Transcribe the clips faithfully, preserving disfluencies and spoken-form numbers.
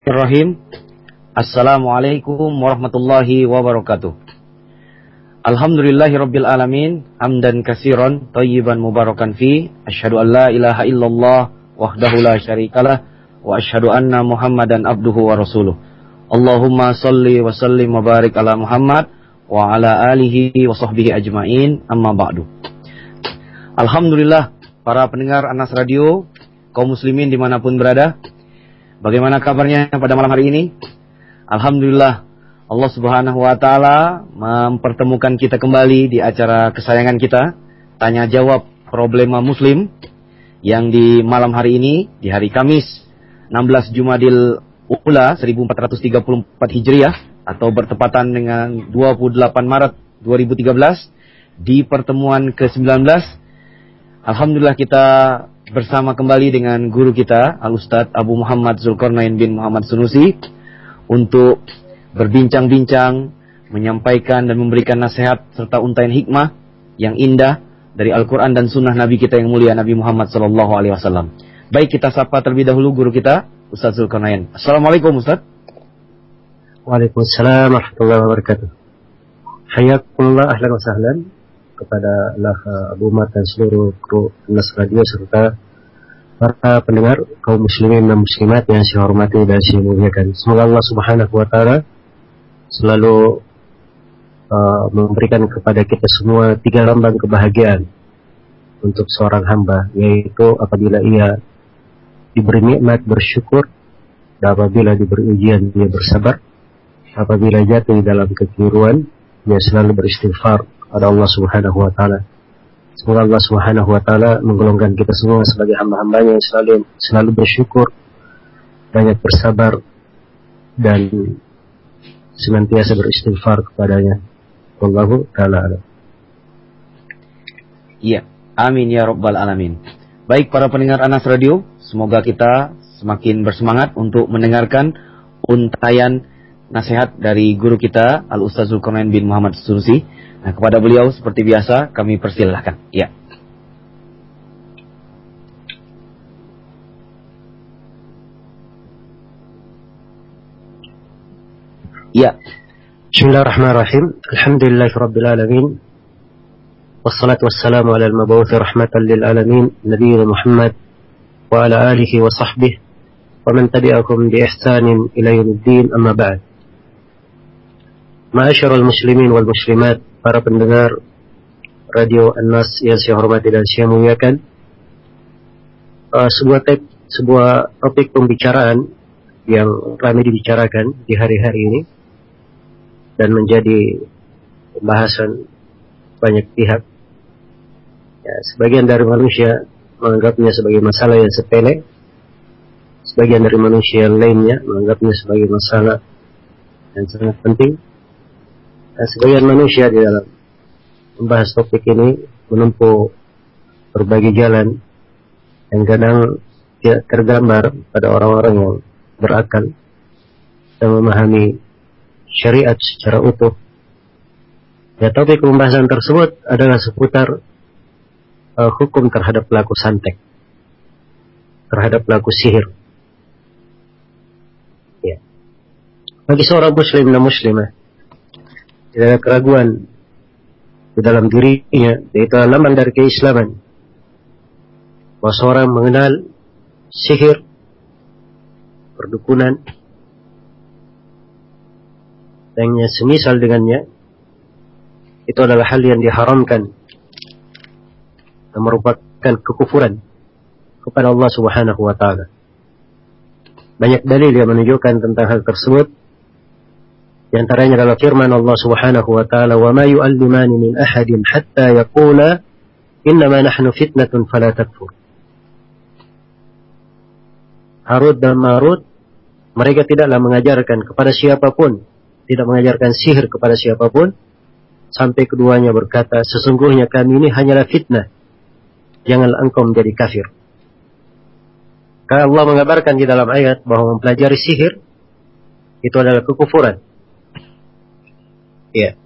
Bismillahirrahmanirrahim. Assalamualaikum warahmatullahi wabarakatuh. Alhamdulillahirabbil alamin, hamdan katsiran thayyiban mubarakan fi, asyhadu an la ilaha illallah wahdahu la syarikalah wa asyhadu anna Muhammadan abduhu wa rasuluh. Allahumma shalli wa sallim wa barik ala Muhammad wa ala alihi wa sahbihi ajmain, amma ba'du. Alhamdulillah, para pendengar Anas Radio, kaum muslimin dimanapun berada, bagaimana kabarnya pada malam hari ini? Alhamdulillah, Allah Subhanahu wa taala mempertemukan kita kembali di acara kesayangan kita, Tanya Jawab Problema Muslim, yang di malam hari ini, di hari Kamis enam belas Jumadil Ula seribu empat ratus tiga puluh empat Hijriah atau bertepatan dengan dua puluh delapan Maret dua ribu tiga belas, di pertemuan ke sembilan belas. Alhamdulillah kita bersama kembali dengan guru kita, Al-Ustadz Abu Muhammad Zulkarnain bin Muhammad Sunusi, untuk berbincang-bincang, menyampaikan dan memberikan nasihat serta untaian hikmah yang indah dari Al-Quran dan Sunnah Nabi kita yang mulia, Nabi Muhammad Sallallahu Alaihi Wasallam. Baik, kita sapa terlebih dahulu guru kita, Ustadz Zulkarnain. Assalamualaikum Ustadz. Waalaikumsalam warahmatullahi wabarakatuh. Hayakumullah, ahlan wa sahlan kepada Allah Abu Umar dan seluruh kru Anas Radio serta para pendengar kaum muslimin dan muslimat yang saya hormati dan saya muliakan. Semoga Allah Subhanahu wa taala selalu uh, memberikan kepada kita semua tiga lambang kebahagiaan untuk seorang hamba, yaitu apabila ia diberi nikmat bersyukur, dan apabila diberi ujian dia bersabar, apabila jatuh di dalam kekeliruan dia selalu beristighfar pada Allah Subhanahu wa taala. Semoga Allah Subhanahu wa taala menggolongkan kita semua sebagai hamba-hambanya yang selalu selalu bersyukur, banyak bersabar dan senantiasa beristighfar kepadanya. Wallahu taala. Iya, amin ya rabbal alamin. Baik para pendengar Anas Radio, semoga kita semakin bersemangat untuk mendengarkan untaian nasihat dari guru kita, Al-Ustadz Zulkarnain bin Muhammad Sunusi. Nah, kepada beliau seperti biasa kami persilahkan. Ya. Ya. Bismillahirrahmanirrahim. Alhamdulillahirabbil alamin. Wassalatu wassalamu ala al-mab'uts rahmatan lil alamin, nabiyina Muhammad wa ala alihi wa sahbihi wa man tabi'akum bi ihsanin ila yaumiddin, amma ba'd. Ma'asyiral muslimin wal muslimat, para pendengar Radio An-Nas yang saya hormati dan saya muliakan, uh, sebuah tep, sebuah topik pembicaraan yang ramai dibicarakan di hari-hari ini dan menjadi pembahasan banyak pihak. Ya, sebagian dari manusia menganggapnya sebagai masalah yang sepele, sebagian dari manusia lainnya menganggapnya sebagai masalah yang sangat penting. Dan sebagian manusia di dalam membahas topik ini menempuh berbagai jalan yang kadang tidak tergambar pada orang-orang yang berakal dan memahami syariat secara utuh. Ya, topik pembahasan tersebut adalah seputar uh, hukum terhadap pelaku santet, terhadap pelaku sihir. Ya. Bagi seorang muslim dan muslimah, tidak ada keraguan di dalam dirinya, yaitu alaman dari keislaman, bahwa seorang mengenal sihir, perdukunan, dan yang semisal dengannya, itu adalah hal yang diharamkan dan merupakan kekufuran kepada Allah Subhanahu wa taala. Banyak dalil yang menunjukkan tentang hal tersebut. Di antaranya adalah firman Allah Subhanahu wa taala, "Wa ma yu'allimani min ahadin hatta yaqula innama nahnu fitnatun fala takfur." Harut dan Marut, mereka tidaklah mengajarkan kepada siapapun, tidak mengajarkan sihir kepada siapapun, sampai keduanya berkata, "Sesungguhnya kami ini hanyalah fitnah. Janganlah engkau menjadi kafir." Karena Allah mengabarkan di dalam ayat bahwa mempelajari sihir itu adalah kekufuran. Ya.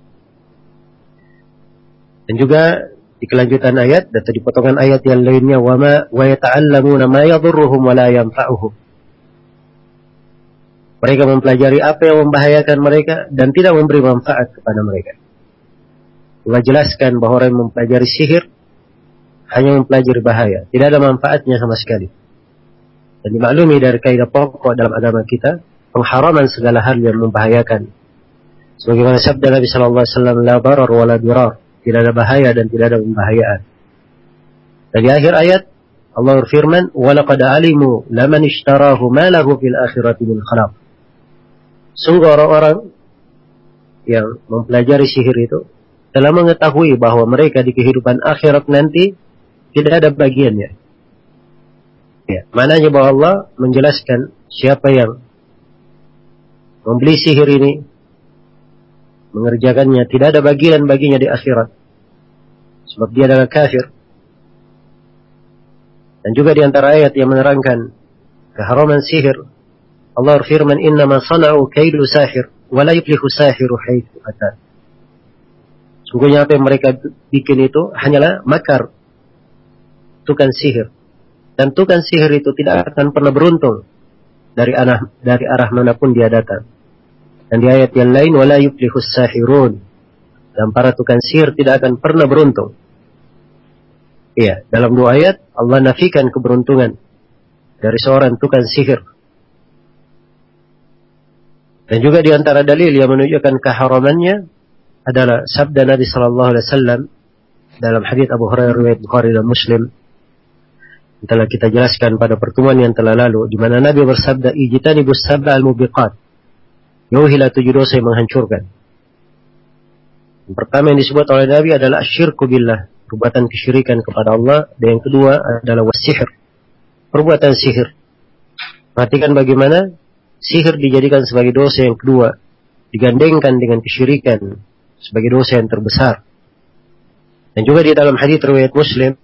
Dan juga di kelanjutan ayat atau di potongan ayat yang lainnya, wa ma wa yata'allamuna ma yadhurruhum wa la yanfa'uhum. Mereka mempelajari apa yang membahayakan mereka dan tidak memberi manfaat kepada mereka. Allah jelaskan bahwa orang yang mempelajari sihir hanya mempelajari bahaya, tidak ada manfaatnya sama sekali. Dan dimaklumi dari kaidah pokok dalam agama kita, pengharaman segala hal yang membahayakan. Sebagaimana sabda Nabi sallallahu alaihi wasallam, la darar wa la dirar, tidak ada bahaya dan tidak ada pembahayaan. Dan di akhir ayat Allah berfirman, wa laqad alimu laman ishtarahu ma lahu fil akhirati min khalaq. Sungguh orang-orang yang mempelajari sihir itu telah mengetahui bahwa mereka di kehidupan akhirat nanti tidak ada bagiannya. Ya, maknanya bahwa Allah menjelaskan siapa yang membeli sihir ini, mengerjakannya, tidak ada bagian baginya di akhirat. Sebab dia adalah kafir. Dan juga di antara ayat yang menerangkan keharaman sihir, Allah berfirman, innama sana'u kaidu sahir, wa la yuflihu sahiru haitsu ata. Sungguhnya apa yang mereka bikin itu hanyalah makar tukang sihir. Dan tukang sihir itu tidak akan pernah beruntung dari arah, dari arah manapun dia datang. Dan di ayat yang lain, wala yuflihus sahirun, dan para tukang sihir tidak akan pernah beruntung. Iya, dalam dua ayat Allah nafikan keberuntungan dari seorang tukang sihir. Dan juga di antara dalil yang menunjukkan keharamannya adalah sabda Nabi sallallahu alaihi wasallam dalam hadits Abu Hurairah riwayat Bukhari dan Muslim. Telah kita jelaskan pada pertemuan yang telah lalu, di mana Nabi bersabda, ijtanibus sab'al mubiqat, jauhilah tujuh dosa yang menghancurkan. Yang pertama yang disebut oleh Nabi adalah asyirku billah, perbuatan kesyirikan kepada Allah. Dan yang kedua adalah wasihir, perbuatan sihir. Perhatikan bagaimana sihir dijadikan sebagai dosa yang kedua, digandengkan dengan kesyirikan sebagai dosa yang terbesar. Dan juga di dalam hadits riwayat Muslim,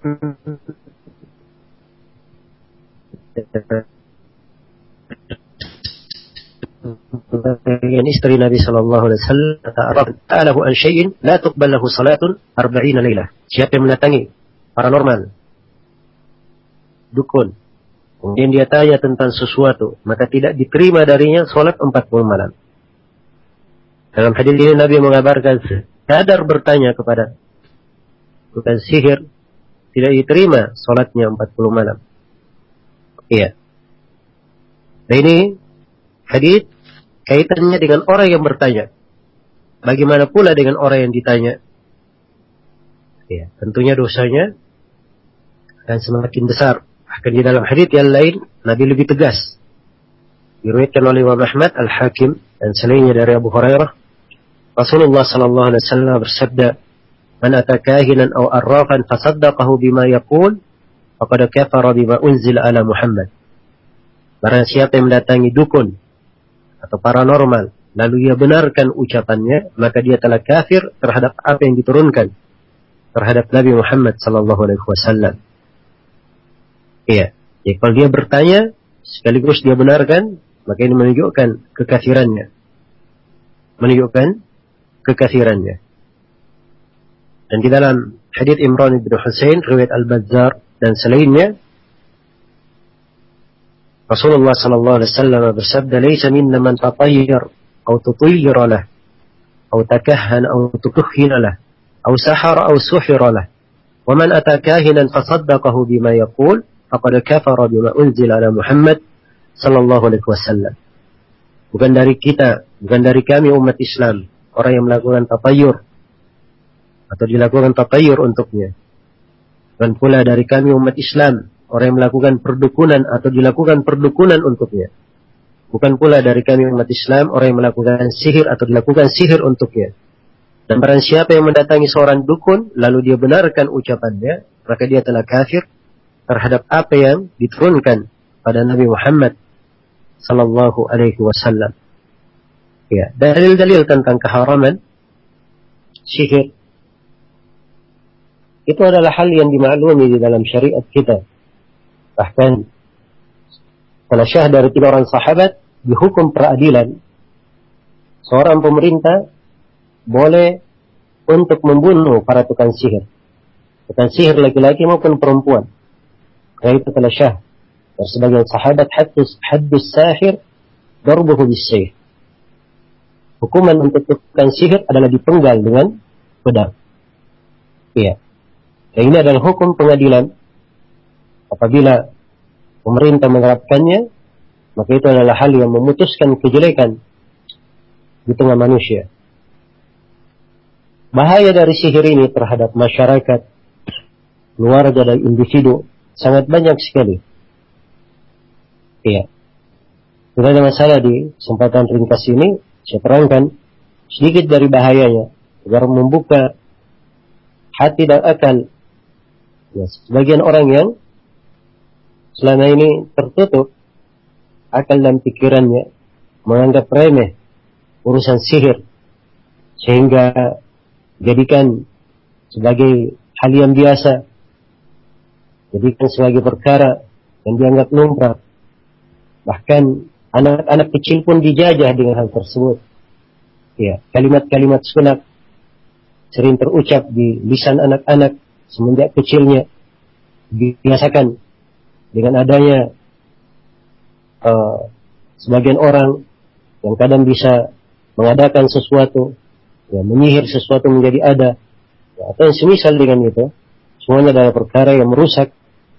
yang istri Nabi sallallahu alaihi wasallam ta'alahu an syai'in la tuqbal lahu salatun arba'ina lailah. Siapa yang mendatangi paranormal, dukun, kemudian dia tanya tentang sesuatu, maka tidak diterima darinya salat empat puluh malam. Dalam hadis ini Nabi mengabarkan, kadar bertanya kepada tukang sihir tidak diterima salatnya empat puluh malam. Iya. Nah ini hadis kaitannya dengan orang yang bertanya. Bagaimana pula dengan orang yang ditanya? Ya, tentunya dosanya akan semakin besar. Bahkan di dalam hadis yang lain Nabi lebih tegas. Diriwayatkan oleh Imam Ahmad, Al-Hakim dan selainnya dari Abu Hurairah, Rasulullah sallallahu alaihi wasallam bersabda, "Man ata kahinan aw arrafan fasaddaqahu bima yaqul, faqad kafara bima unzila ala Muhammad." Barang siapa yang mendatangi dukun atau paranormal, lalu ia benarkan ucapannya, maka dia telah kafir terhadap apa yang diturunkan terhadap Nabi Muhammad sallallahu alaihi wasallam. Iya, jadi kalau dia bertanya sekaligus dia benarkan, maka ini menunjukkan kekafirannya. Menunjukkan kekafirannya. Dan di dalam hadits Imran bin Husain riwayat Al-Bazzar dan selainnya, Rasulullah sallallahu alaihi wasallam bersabda, "Laisa minna man tatayyar aw tutayyira lah, aw takahhana aw tukuhhina lah, aw sahara aw suhira lah. Wa man ata kahinan fasaddaqahu bima yaqul, faqad kafara bima unzila ala Muhammad sallallahu alaihi wasallam." Bukan dari kita, bukan dari kami umat Islam, orang yang melakukan tatayyur atau dilakukan tatayyur untuknya. Dan pula dari kami umat Islam, orang yang melakukan perdukunan atau dilakukan perdukunan untuknya. Bukan pula dari kami umat Islam, orang yang melakukan sihir atau dilakukan sihir untuknya. Dan barang siapa yang mendatangi seorang dukun, lalu dia benarkan ucapannya, maka dia telah kafir terhadap apa yang diturunkan pada Nabi Muhammad sallallahu alaihi wasallam. Ya, dalil-dalil tentang keharaman sihir itu adalah hal yang dimaklumi di dalam syariat kita. Bahkan telah syah dari tiga orang sahabat di hukum peradilan, seorang pemerintah boleh untuk membunuh para tukang sihir, tukang sihir laki-laki maupun perempuan. Karena itu telah syah dari sebagian sahabat, haddus haddus sahir darbuhu bis-sayf. Hukuman untuk tukang sihir adalah dipenggal dengan pedang. Iya. Dan ini adalah hukum pengadilan. Apabila pemerintah menerapkannya, maka itu adalah hal yang memutuskan kejelekan di tengah manusia. Bahaya dari sihir ini terhadap masyarakat, keluarga dan individu sangat banyak sekali. Iya. Tidak ada masalah di kesempatan ringkas ini. Saya terangkan sedikit dari bahayanya agar membuka hati dan akal ya, sebagian orang yang selama ini tertutup akal dan pikirannya, menganggap remeh urusan sihir sehingga jadikan sebagai hal yang biasa, jadikan sebagai perkara yang dianggap lumrah. Bahkan anak-anak kecil pun dijajah dengan hal tersebut. Ya, kalimat-kalimat sunat sering terucap di lisan anak-anak semenjak kecilnya, dibiasakan dengan adanya uh, sebagian orang yang kadang bisa mengadakan sesuatu, ya, menyihir sesuatu menjadi ada, ya, atau yang semisal dengan itu. Semuanya adalah perkara yang merusak.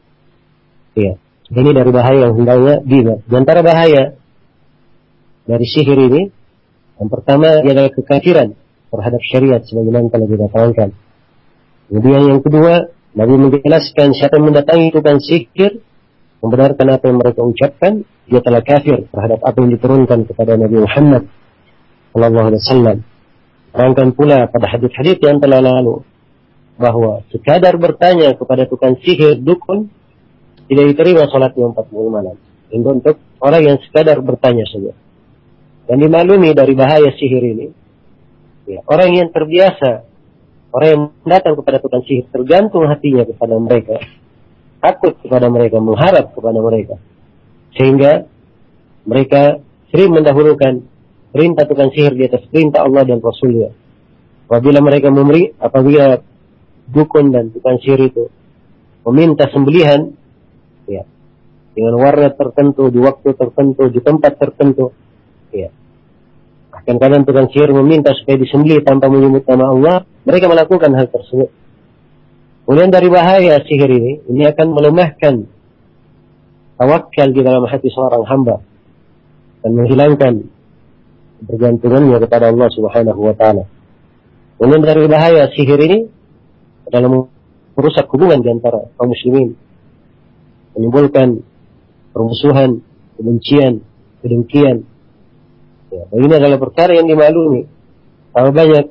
Ya, ini dari bahaya yang hendaknya diingat. Di antara bahaya dari sihir ini, yang pertama adalah kekafiran terhadap syariat sebagaimana telah kita terangkan. Kemudian yang kedua, Nabi menjelaskan siapa yang mendatangi tukang sihir, membenarkan apa yang mereka ucapkan, dia telah kafir terhadap apa yang diturunkan kepada Nabi Muhammad sallallahu alaihi wasallam. Terangkan pula pada hadis-hadis yang telah lalu bahwa sekadar bertanya kepada tukang sihir, dukun, tidak diterima salatnya empat puluh malam. Ini untuk orang yang sekadar bertanya saja. Dan dimaklumi dari bahaya sihir ini, ya, orang yang terbiasa, orang yang datang kepada tukang sihir, tergantung hatinya kepada mereka, takut kepada mereka, mengharap kepada mereka, sehingga mereka sering mendahulukan perintah tukang sihir di atas perintah Allah dan Rasulnya. Apabila mereka memberi, apabila dukun dan tukang sihir itu meminta sembelihan, ya, dengan warna tertentu, di waktu tertentu, di tempat tertentu, ya, bahkan kadang tukang sihir meminta supaya disembelih tanpa menyebut nama Allah, mereka melakukan hal tersebut. Kemudian dari bahaya sihir ini, ini akan melemahkan tawakal di dalam hati seorang hamba dan menghilangkan bergantungannya kepada Allah Subhanahu wa taala. Kemudian dari bahaya sihir ini adalah merusak hubungan di antara kaum muslimin, menimbulkan permusuhan, kebencian, kedengkian. Ya, ini adalah perkara yang dimaklumi. Kalau banyak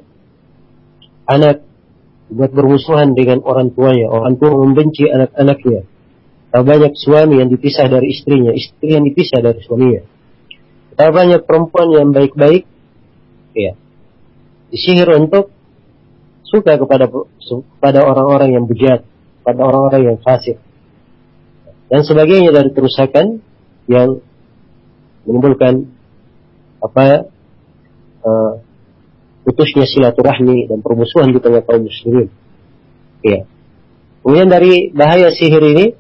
anak buat bermusuhan dengan orang tuanya, orang tua membenci anak-anaknya. Kalau banyak suami yang dipisah dari istrinya, istri yang dipisah dari suaminya. Kalau banyak perempuan yang baik-baik, ya, disihir untuk suka kepada kepada orang-orang yang bejat, pada orang-orang yang fasik, dan sebagainya dari kerusakan yang menimbulkan apa uh, putusnya silaturahmi dan permusuhan di tengah kaum muslimin. Ya. Kemudian dari bahaya sihir ini,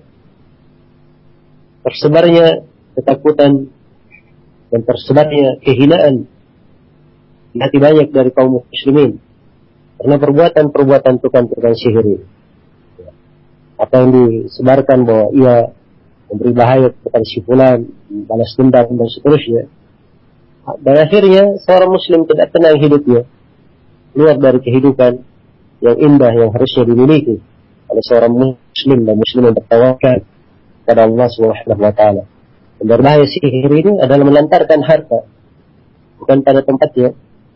tersebarnya ketakutan dan tersebarnya kehinaan di hati banyak dari kaum muslimin karena perbuatan-perbuatan tukang-tukang sihir ini. Ya. Apa yang disebarkan bahwa ia memberi bahaya kepada si fulan, balas dendam dan seterusnya. Dan akhirnya seorang muslim tidak tenang hidupnya, keluar dari kehidupan yang indah yang harusnya dimiliki oleh seorang muslim dan muslim yang bertawakal kepada Allah Subhanahu wa taala. Dan dari bahaya sihir ini adalah melantarkan harta bukan pada tempatnya,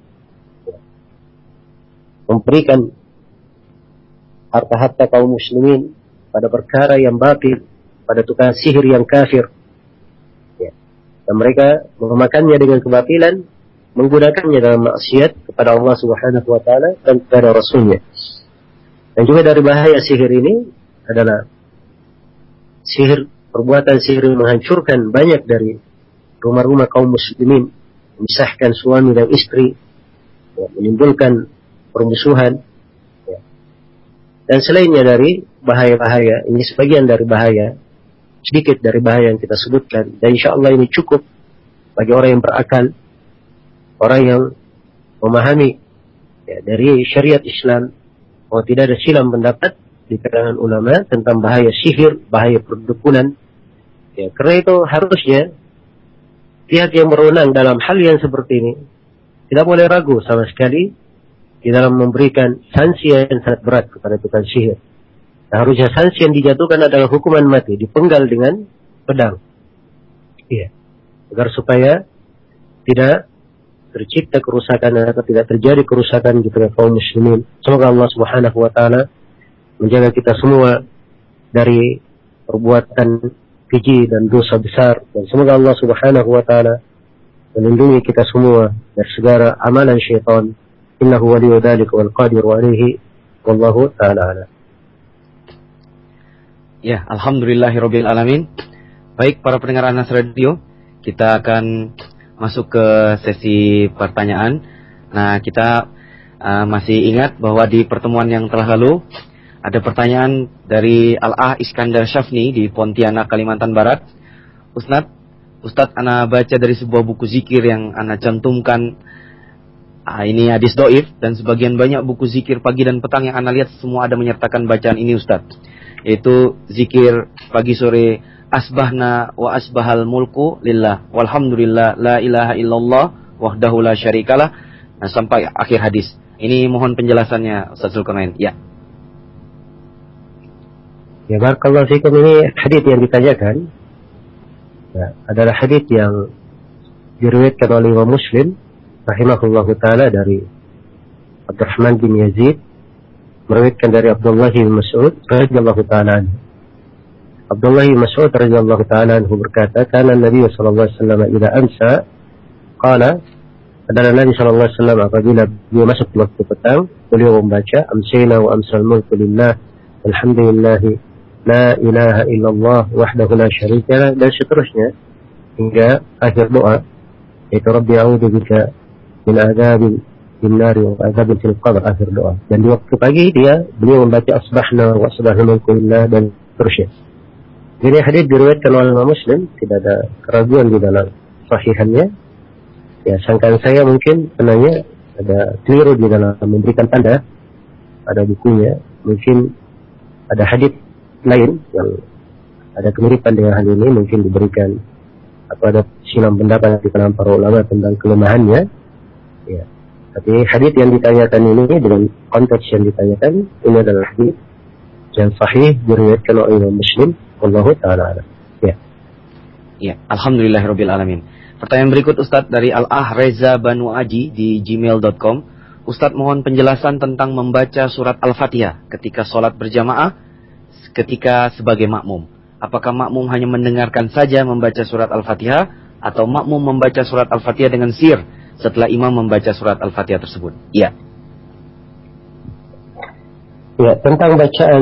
memberikan harta-harta kaum muslimin pada perkara yang batil, pada tukang sihir yang kafir. Dan mereka memakannya dengan kebatilan, menggunakannya dalam maksiat kepada Allah Subhanahu wa taala dan kepada Rasulnya. Dan juga dari bahaya sihir ini adalah sihir, perbuatan sihir yang menghancurkan banyak dari rumah-rumah kaum muslimin, memisahkan suami dan istri, ya, menimbulkan permusuhan, ya. Dan selainnya dari bahaya-bahaya, ini sebagian dari bahaya, sedikit dari bahaya yang kita sebutkan, dan insya Allah ini cukup bagi orang yang berakal, orang yang memahami ya, dari syariat Islam, bahwa tidak ada silang pendapat di kalangan ulama tentang bahaya sihir, bahaya perdukunan. Ya, karena itu harusnya pihak yang berwenang dalam hal yang seperti ini tidak boleh ragu sama sekali di dalam memberikan sanksi yang sangat berat kepada tukang sihir. Nah, harusnya sanksi yang dijatuhkan adalah hukuman mati, dipenggal dengan pedang. Iya. Agar supaya tidak tercipta kerusakan atau tidak terjadi kerusakan di tengah kaum muslimin. Semoga Allah Subhanahu wa taala menjaga kita semua dari perbuatan keji dan dosa besar, dan semoga Allah Subhanahu wa taala melindungi kita semua dari segala amalan syaitan. Innahu waliyyu dzalika wal qadiru alaihi wallahu taala a'lam. Ya, alhamdulillahirabbil alamin. Baik para pendengar Anas Radio, kita akan masuk ke sesi pertanyaan. Nah, kita uh, masih ingat bahwa di pertemuan yang telah lalu ada pertanyaan dari Al-Ah Iskandar Syafni di Pontianak, Kalimantan Barat. Ustadz, Ustadz ana baca dari sebuah buku zikir yang ana cantumkan, ah, ini hadis doif, dan sebagian banyak buku zikir pagi dan petang yang ana lihat semua ada menyertakan bacaan ini Ustadz. Yaitu zikir pagi sore, asbahna wa asbahal mulku lillah walhamdulillah la ilaha illallah wahdahu la syarikalah. Nah, sampai akhir hadis. Ini mohon penjelasannya Ustadz Zulkarnain. Ya. Ya, barakallahu fikum. Ini hadits yang ditanyakan ya, adalah hadits yang diriwayatkan oleh Imam Muslim rahimahullahu taala dari Abdurrahman bin Yazid, meriwayatkan dari Abdullah bin Mas'ud radhiyallahu taala anhu. Abdullah bin Mas'ud radhiyallahu taala anhu berkata, "Kana Nabi sallallahu alaihi wasallam idza amsa qala," adalah Nabi sallallahu alaihi wasallam apabila beliau masuk waktu petang, beliau membaca amsayna wa amsal mulku lillah alhamdulillah la ilaha illallah wahdahu la syarikalah, dan seterusnya hingga akhir doa, yaitu Rabbi a'udzu bika min adzabil nari wa adzabil fil qabr, akhir doa. Dan di waktu pagi dia beliau membaca asbahna wa asbahna mulku lillah dan seterusnya. Jadi hadis diriwayatkan oleh Imam Muslim, tidak ada keraguan di dalam sahihannya. Ya, sangkaan saya mungkin penanya ada keliru di dalam memberikan tanda pada bukunya. Mungkin ada hadis lain yang ada kemiripan dengan hal ini, mungkin diberikan atau ada silang pendapat di kalangan para ulama tentang kelemahannya. Ya. Tapi hadis yang ditanyakan ini dengan konteks yang ditanyakan ini adalah hadis yang sahih diriwayatkan oleh Imam Muslim. Wallahu ta'ala. Ya. Ya, alhamdulillahirabbil alamin. Pertanyaan berikut Ustadz dari Al-Ah Reza Banu Aji di gmail dot com. Ustadz mohon penjelasan tentang membaca surat Al-Fatihah ketika sholat berjamaah, ketika sebagai makmum. Apakah makmum hanya mendengarkan saja membaca surat Al-Fatihah, atau makmum membaca surat Al-Fatihah dengan sir setelah imam membaca surat Al-Fatihah tersebut? Iya. Ya, tentang bacaan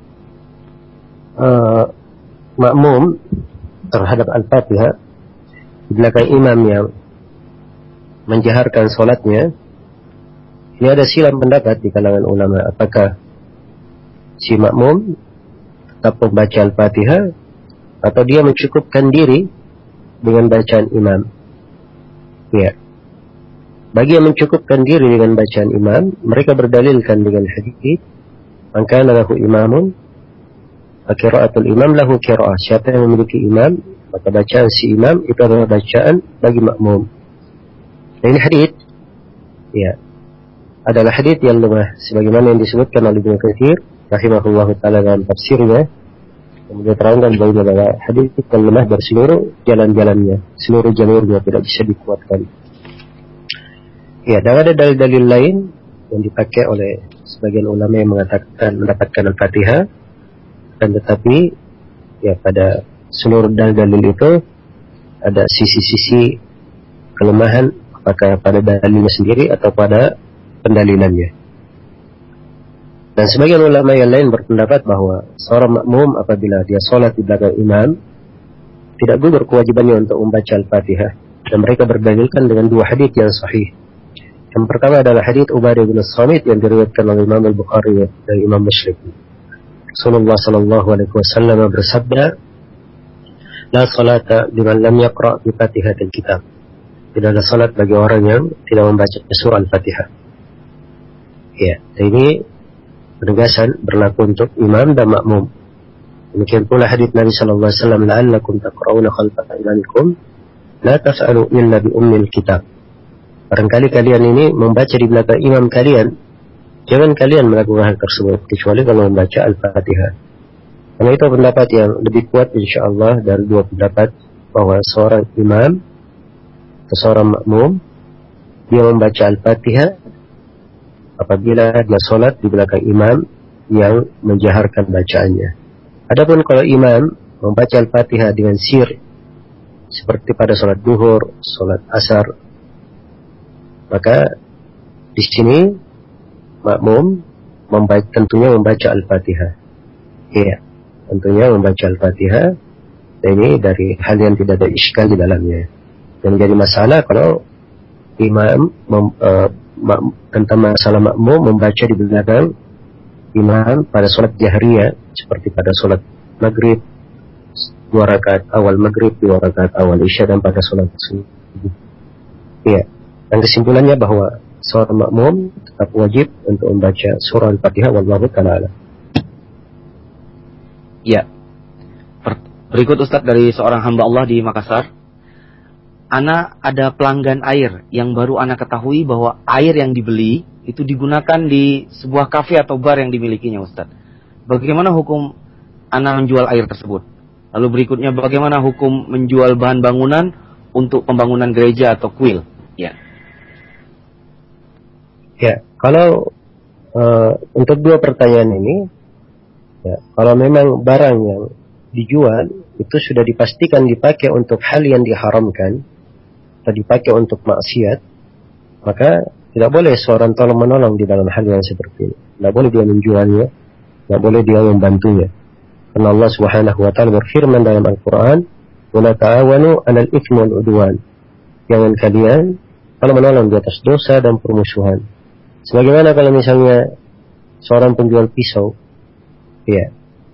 uh, makmum terhadap Al-Fatihah di belakang imam yang menjaharkan solatnya, ini ada silang pendapat di kalangan ulama. Apakah si makmum tetap membaca Al-Fatihah atau dia mencukupkan diri dengan bacaan imam? Ya. Bagi yang mencukupkan diri dengan bacaan imam, mereka berdalilkan dengan hadits, "Man kana lahu imamun fa qira'atul imam lahu qira'ah." Siapa yang memiliki imam, maka bacaan si imam itu adalah bacaan bagi makmum. Nah, ini hadits ya, adalah hadits yang lemah sebagaimana yang disebutkan oleh Ibnu Katsir rahimahullahu taala dalam tafsirnya. Kemudian terangkan bahwa hadis itu lemah dari seluruh jalan-jalannya, seluruh jalurnya tidak bisa dikuatkan. Ya, dan ada dalil-dalil lain yang dipakai oleh sebagian ulama yang mengatakan mendapatkan Al-Fatihah, dan tetapi ya pada seluruh dalil-dalil itu ada sisi-sisi kelemahan, apakah pada dalilnya sendiri atau pada pendalilannya. Dan sebagian ulama yang lain berpendapat bahwa seorang makmum apabila dia sholat di belakang imam tidak gugur kewajibannya untuk membaca Al-Fatihah, dan mereka berdalilkan dengan dua hadits yang sahih. Yang pertama adalah hadits Ubadah bin As-Samit yang diriwayatkan oleh Imam Al-Bukhari dan Imam Muslim. Rasulullah sallallahu alaihi wasallam bersabda, "La salata liman lam yaqra' bi Fatihatil Kitab." tidak ada salat bagi orang yang tidak membaca surah Al-Fatihah. Ya, ini penegasan berlaku untuk imam dan makmum. Demikian pula hadits Nabi sallallahu alaihi wasallam, la'allakum taqra'una khalfa imamikum la taf'alu illa bi ummil kitab. Barangkali kalian ini membaca di belakang imam kalian, jangan kalian melakukan hal tersebut kecuali kalau membaca Al-Fatihah. Karena itu pendapat yang lebih kuat insyaallah dari dua pendapat, bahwa seorang imam atau seorang makmum dia membaca Al-Fatihah apabila dia sholat di belakang imam yang menjaharkan bacaannya. Adapun kalau imam membaca Al-Fatihah dengan sir seperti pada sholat duhur, sholat asar, maka di sini makmum membaca, tentunya membaca Al-Fatihah. Iya, tentunya membaca Al-Fatihah. Dan ini dari hal yang tidak ada iskal di dalamnya. Dan menjadi masalah kalau imam mem, uh, mak, tentang masalah makmum membaca di belakang imam pada sholat jahriyah seperti pada sholat maghrib dua rakaat awal maghrib, dua rakaat awal isya, dan pada sholat subuh. Iya. Dan kesimpulannya bahwa seorang makmum tetap wajib untuk membaca surah Al-Fatihah. Wallahu ta'ala. Ya. Berikut Ustadz dari seorang hamba Allah di Makassar. Ana ada pelanggan air yang baru ana ketahui bahwa air yang dibeli itu digunakan di sebuah kafe atau bar yang dimilikinya Ustadz. Bagaimana hukum ana menjual air tersebut? Lalu berikutnya bagaimana hukum menjual bahan bangunan untuk pembangunan gereja atau kuil? Ya. Ya, kalau uh, untuk dua pertanyaan ini, ya, kalau memang barang yang dijual itu sudah dipastikan dipakai untuk hal yang diharamkan atau dipakai untuk maksiat, maka tidak boleh seorang tolong menolong di dalam hal yang seperti ini. Tidak boleh dia menjualnya, tidak boleh dia membantunya. Karena Allah Subhanahu wa taala berfirman dalam Al-Qur'an, "Wa la ta'awanu 'alal itsmi wal 'udwan." Jangan kalian kalau menolong di atas dosa dan permusuhan. Sebagaimana kalau misalnya seorang penjual pisau, ya,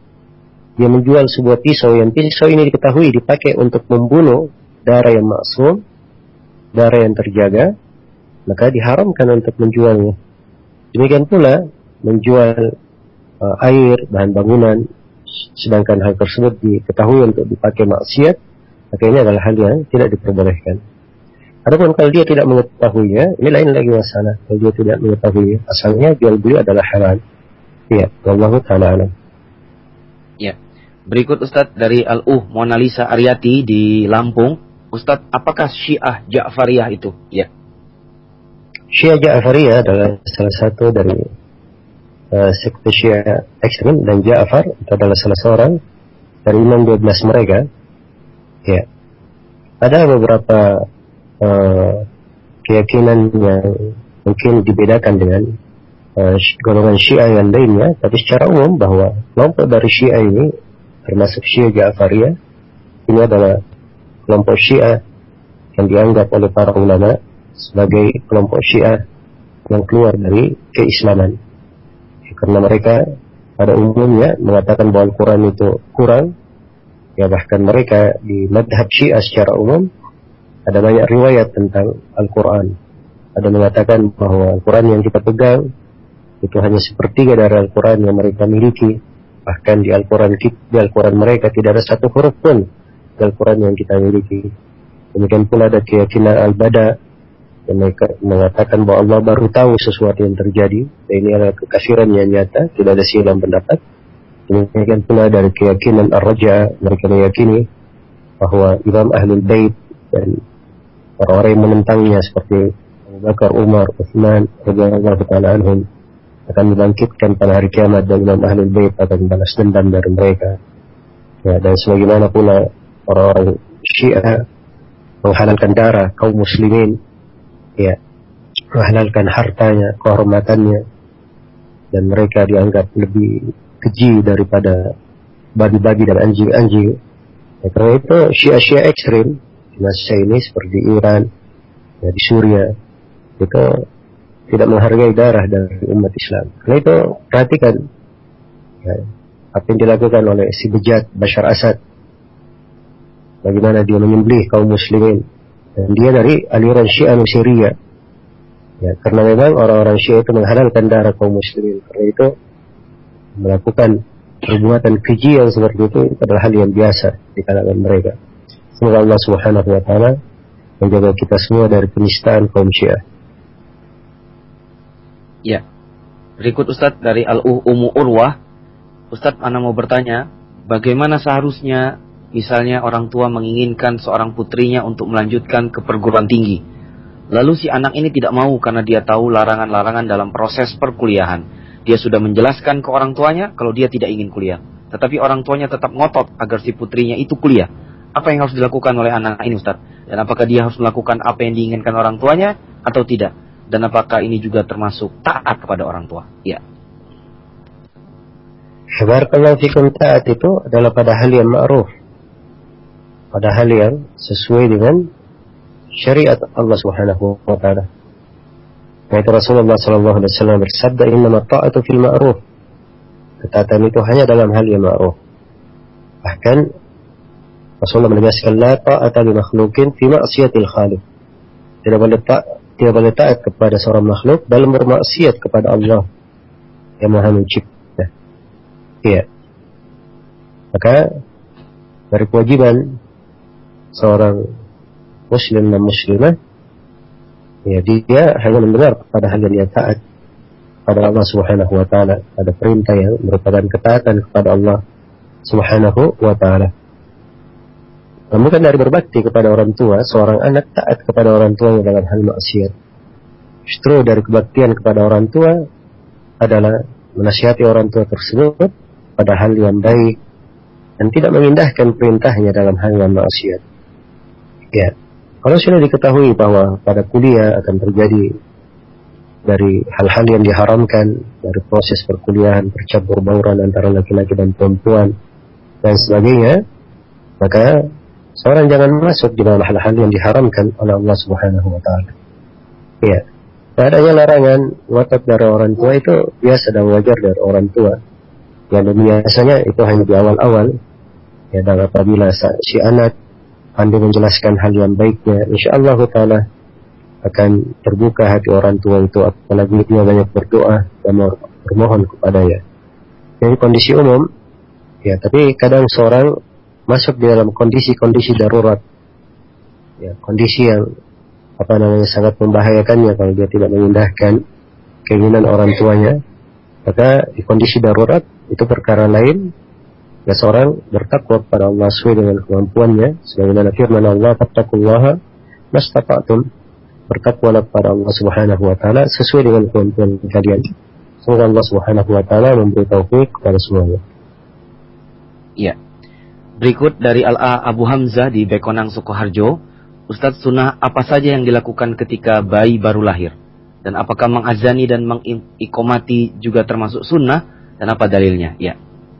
dia menjual sebuah pisau yang pisau ini diketahui dipakai untuk membunuh darah yang maksum, darah yang terjaga, maka diharamkan untuk menjualnya. Demikian pula menjual uh, air, bahan bangunan, sedangkan hal tersebut diketahui untuk dipakai maksiat, maka ini adalah hal yang tidak diperbolehkan. Adapun kalau dia tidak mengetahuinya, ini lain lagi masalah. Kalau dia tidak mengetahuinya, asalnya jual beli adalah halal. Ya, wallahu ta'ala alam. Ya. Berikut Ustadz dari Al-Uh Mona Lisa Aryati di Lampung. Ustadz, apakah Syiah Ja'fariyah itu? Ya. Syiah Ja'fariyah adalah salah satu dari uh, sekte Syiah ekstrem, dan Ja'far itu adalah salah seorang dari imam dua belas mereka. Ya. Ada beberapa uh, keyakinan yang mungkin dibedakan dengan uh, golongan Syiah yang lainnya, tapi secara umum bahwa kelompok dari Syiah ini termasuk Syiah Ja'fariyah ini adalah kelompok Syiah yang dianggap oleh para ulama sebagai kelompok Syiah yang keluar dari keislaman, karena mereka pada umumnya mengatakan bahwa Al-Quran itu kurang. Ya, bahkan mereka di madhab Syiah secara umum ada banyak riwayat tentang Al-Quran. Ada mengatakan bahwa Al-Quran yang kita pegang itu hanya sepertiga dari Al-Quran yang mereka miliki. Bahkan di Al-Quran di Al-Quran mereka tidak ada satu huruf pun di Al-Quran yang kita miliki. Demikian pula ada keyakinan Al-Bada yang mereka mengatakan bahwa Allah baru tahu sesuatu yang terjadi. Dan ini adalah kekafiran yang nyata, tidak ada silang pendapat. Demikian pula dari keyakinan Ar-Raja, mereka meyakini bahwa Imam Ahlul Bait dan orang-orang yang menentangnya seperti Abu Bakar, Umar, Utsman radhiyallahu ta'ala anhum akan dibangkitkan pada hari kiamat, dan Imam Ahlul Bait akan membalas dendam dari mereka. Ya, dan sebagaimana pula orang-orang Syiah menghalalkan darah kaum muslimin, ya, menghalalkan hartanya, kehormatannya, dan mereka dianggap lebih keji daripada babi-babi dan anjing-anjing. Ya, karena itu Syiah-Syiah ekstrim di masa ini seperti Iran, ya, di Suriah, itu tidak menghargai darah dari umat Islam. Karena itu perhatikan ya, apa yang dilakukan oleh si bejat Bashar Assad, bagaimana dia menyembelih kaum muslimin, Dan dia dari aliran Syiah Nusairiyah. Ya, karena memang orang-orang Syiah itu menghalalkan darah kaum muslimin. Karena itu melakukan perbuatan keji yang seperti itu adalah hal yang biasa di kalangan mereka. Semoga Allah Subhanahu wa taala menjaga kita semua dari penistaan kaum Syiah. Ya. Berikut Ustadz dari Al-Ummu Urwah. Ustadz, ana mau bertanya, bagaimana seharusnya misalnya orang tua menginginkan seorang putrinya untuk melanjutkan ke perguruan tinggi. Lalu si anak ini tidak mau karena dia tahu larangan-larangan dalam proses perkuliahan. Dia sudah menjelaskan ke orang tuanya kalau dia tidak ingin kuliah. Tetapi orang tuanya tetap ngotot agar si putrinya itu kuliah. Apa yang harus dilakukan oleh anak ini, Ustaz? Dan apakah dia harus melakukan apa yang diinginkan orang tuanya atau tidak? Dan apakah ini juga termasuk taat kepada orang tua? Ya. Barakallahu fikum, taat itu adalah pada hal yang ma'ruf, pada hal yang sesuai dengan syariat Allah Subhanahu wa taala. Yaitu Rasulullah sallallahu alaihi wasallam bersabda, "Innama ta'atu fil ma'ruf." Ketaatan itu hanya dalam hal yang ma'ruf. Bahkan Rasulullah menegaskan, "La ta'ata li makhluqin fi ma'siyatil khaliq." Tidak boleh taat, tidak boleh taat kepada seorang makhluk dalam bermaksiat kepada Allah yang Maha Mencipta. Iya. Maka dari kewajiban seorang muslim dan muslimah, ya dia hanya mendengar pada hal yang dia taat pada Allah Subhanahu wa taala, pada perintah yang merupakan ketaatan kepada Allah Subhanahu wa taala. Bukan dari berbakti kepada orang tua, seorang anak taat kepada orang tuanya dalam hal maksiat. Justru dari kebaktian kepada orang tua adalah menasihati orang tua tersebut pada hal yang baik dan tidak mengindahkan perintahnya dalam hal yang maksiat. Ya, kalau sudah diketahui bahwa pada kuliah akan terjadi dari hal-hal yang diharamkan, dari proses perkuliahan, bercampur bauran antara laki-laki dan perempuan dan sebagainya, maka seorang jangan masuk di dalam hal-hal yang diharamkan oleh Allah Subhanahu wa taala. Ya. Adanya larangan ngotot dari orang tua itu biasa dan wajar dari orang tua. Yang biasanya itu hanya di awal-awal. Ya, dan apabila si anak pandai menjelaskan hal yang baiknya, insyaallah taala akan terbuka hati orang tua itu, apalagi dia banyak berdoa dan bermohon kepadanya. Jadi kondisi umum, ya, tapi kadang seorang masuk di dalam kondisi-kondisi darurat, ya, kondisi yang apa namanya sangat membahayakannya kalau dia tidak mengindahkan keinginan orang tuanya, maka di kondisi darurat itu perkara lain. Ya, seorang bertakwa kepada Allah sesuai dengan kemampuannya, sebagaimana firman Allah, "Fattaqullaha mastata'tum." Bertakwalah kepada Allah Subhanahu wa taala sesuai dengan kemampuan kalian. Semoga Allah Subhanahu wa taala memberi taufik kepada semuanya. Iya. Berikut dari Al-A Abu Hamzah di Bekonang Sukoharjo, Ustadz, sunnah apa saja yang dilakukan ketika bayi baru lahir? Dan apakah mengazani dan mengikomati juga termasuk sunnah? Dan apa dalilnya? Ya.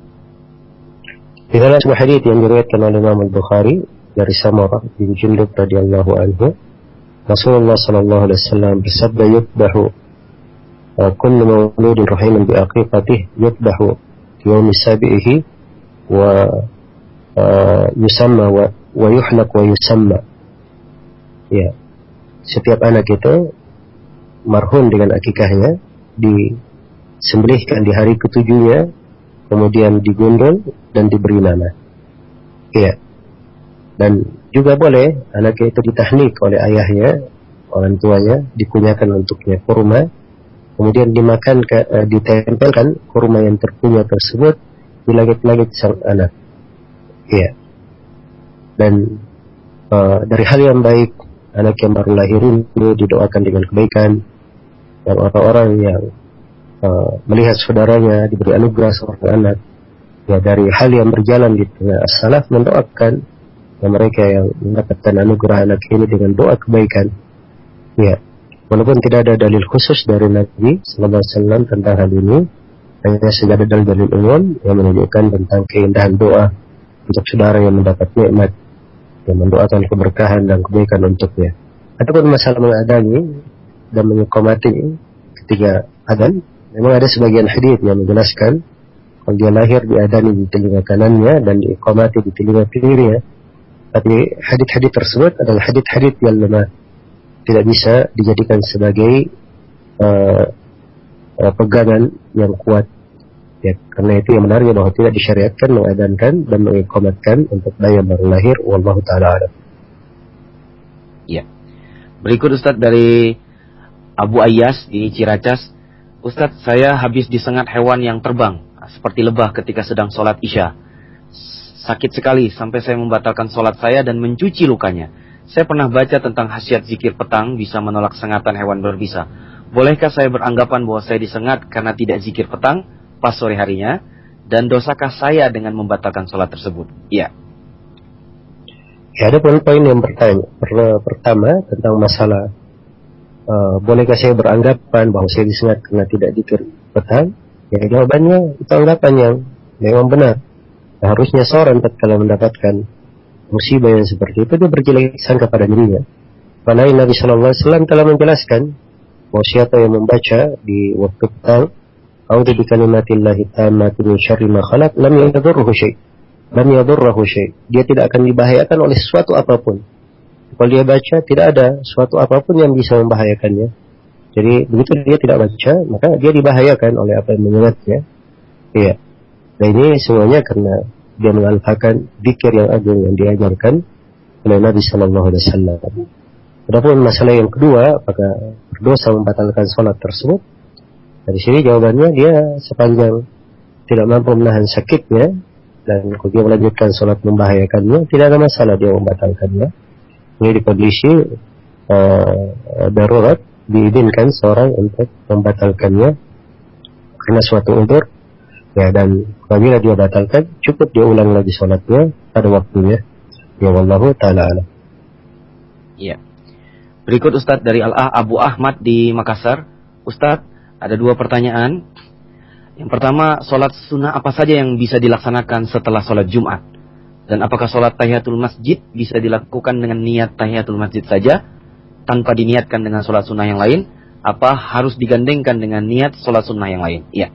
Di dalam sebuah hadits yang diriwayatkan oleh Imam Al-Bukhari dari Samurah bin Jundub radhiyallahu anhu, Rasulullah sallallahu alaihi wasallam bersabda, "Yutbahu kullu mawludin rahiman bi aqiqatihi, yutbahu fi yawmi sabi'ihi wa uh, yusamma wa, wa yuhlaq wa yusamma." Ya, setiap anak itu marhum dengan akikahnya, disembelihkan di hari ketujuhnya, kemudian digundul dan diberi nama. Ya, dan juga boleh anaknya itu ditahnik oleh ayahnya, orang tuanya, dikunyakan untuknya kurma, kemudian dimakan, ke, uh, ditempelkan kurma yang terkunyah tersebut di langit-langit sang anak. Ya, dan uh, dari hal yang baik, anak yang baru lahir ini didoakan dengan kebaikan, dan orang-orang yang uh, melihat saudaranya diberi anugerah seorang anak, ya, dari hal yang berjalan di tengah as-salaf mendoakan ya, mereka yang mendapatkan anugerah anak ini dengan doa kebaikan. Ya, walaupun tidak ada dalil khusus dari Nabi sallallahu alaihi wasallam tentang hal ini, hanya saja ada dalil umum yang menunjukkan tentang keindahan doa untuk saudara yang mendapat nikmat, yang mendoakan keberkahan dan kebaikan untuknya. Adapun masalah mengadani dan mengikomati ketika adzan, memang ada sebagian hadits yang menjelaskan kalau dia lahir diadani di telinga kanannya dan diikomati di telinga kirinya. Tapi hadits-hadits tersebut adalah hadits-hadits yang lemah, tidak bisa dijadikan sebagai uh, uh, pegangan yang kuat. Ya, karena itu yang menariknya bahwa tidak disyariatkan mengadankan dan mengiqamatkan untuk daya baru lahir. Wallahu ta'ala a'lam. Ya. Berikut Ustadz dari Abu Ayyas di Ciracas. Ustadz, saya habis disengat hewan yang terbang seperti lebah ketika sedang sholat isya. Sakit sekali sampai saya membatalkan sholat saya dan mencuci lukanya. Saya pernah baca tentang khasiat zikir petang bisa menolak sengatan hewan berbisa. Bolehkah saya beranggapan bahwa saya disengat karena tidak zikir petang pas sore harinya? Dan dosakah saya dengan membatalkan sholat tersebut? Iya. Ya, ada poin-poin yang bertanya. Pertama tentang masalah uh, bolehkah saya beranggapan bahwa saya disengat karena tidak zikir petang? Ya, jawabannya itu anggapan yang memang benar. Nah, harusnya seorang tatkala mendapatkan musibah yang seperti itu dia berjelek sangka pada dirinya. Karena Nabi Shallallahu Alaihi Wasallam telah menjelaskan bahwa siapa yang membaca di waktu petang, "A'udzu bikalimatillahi tammati min syarri ma khalaq, lam yadurruhu syai'." Lam yadurruhu syai'. Dia tidak akan dibahayakan oleh sesuatu apapun. Kalau dia baca, tidak ada sesuatu apapun yang bisa membahayakannya. Jadi begitu dia tidak baca, maka dia dibahayakan oleh apa yang menyengatnya. Iya. Nah, ini semuanya karena dia mengalahkan zikir yang agung yang diajarkan oleh Nabi Sallallahu Alaihi Wasallam. Adapun masalah yang kedua, apakah berdosa membatalkan sholat tersebut? Dari sini jawabannya dia sepanjang tidak mampu menahan sakitnya dan kalau dia melanjutkan sholat membahayakannya, tidak ada masalah dia membatalkannya. Ini di kondisi uh, darurat diizinkan seorang untuk membatalkannya karena suatu udzur. Ya, dan apabila dia batalkan, cukup dia ulang lagi sholatnya pada waktunya. Ya, wallahu ta'ala alam. Iya. Berikut Ustadz dari Al-Ah Abu Ahmad di Makassar. Ustadz, ada dua pertanyaan. Yang pertama, sholat sunnah apa saja yang bisa dilaksanakan setelah sholat Jumat? Dan apakah sholat tahiyatul masjid bisa dilakukan dengan niat tahiyatul masjid saja, tanpa diniatkan dengan sholat sunnah yang lain? Apa harus digandengkan dengan niat sholat sunnah yang lain? Iya.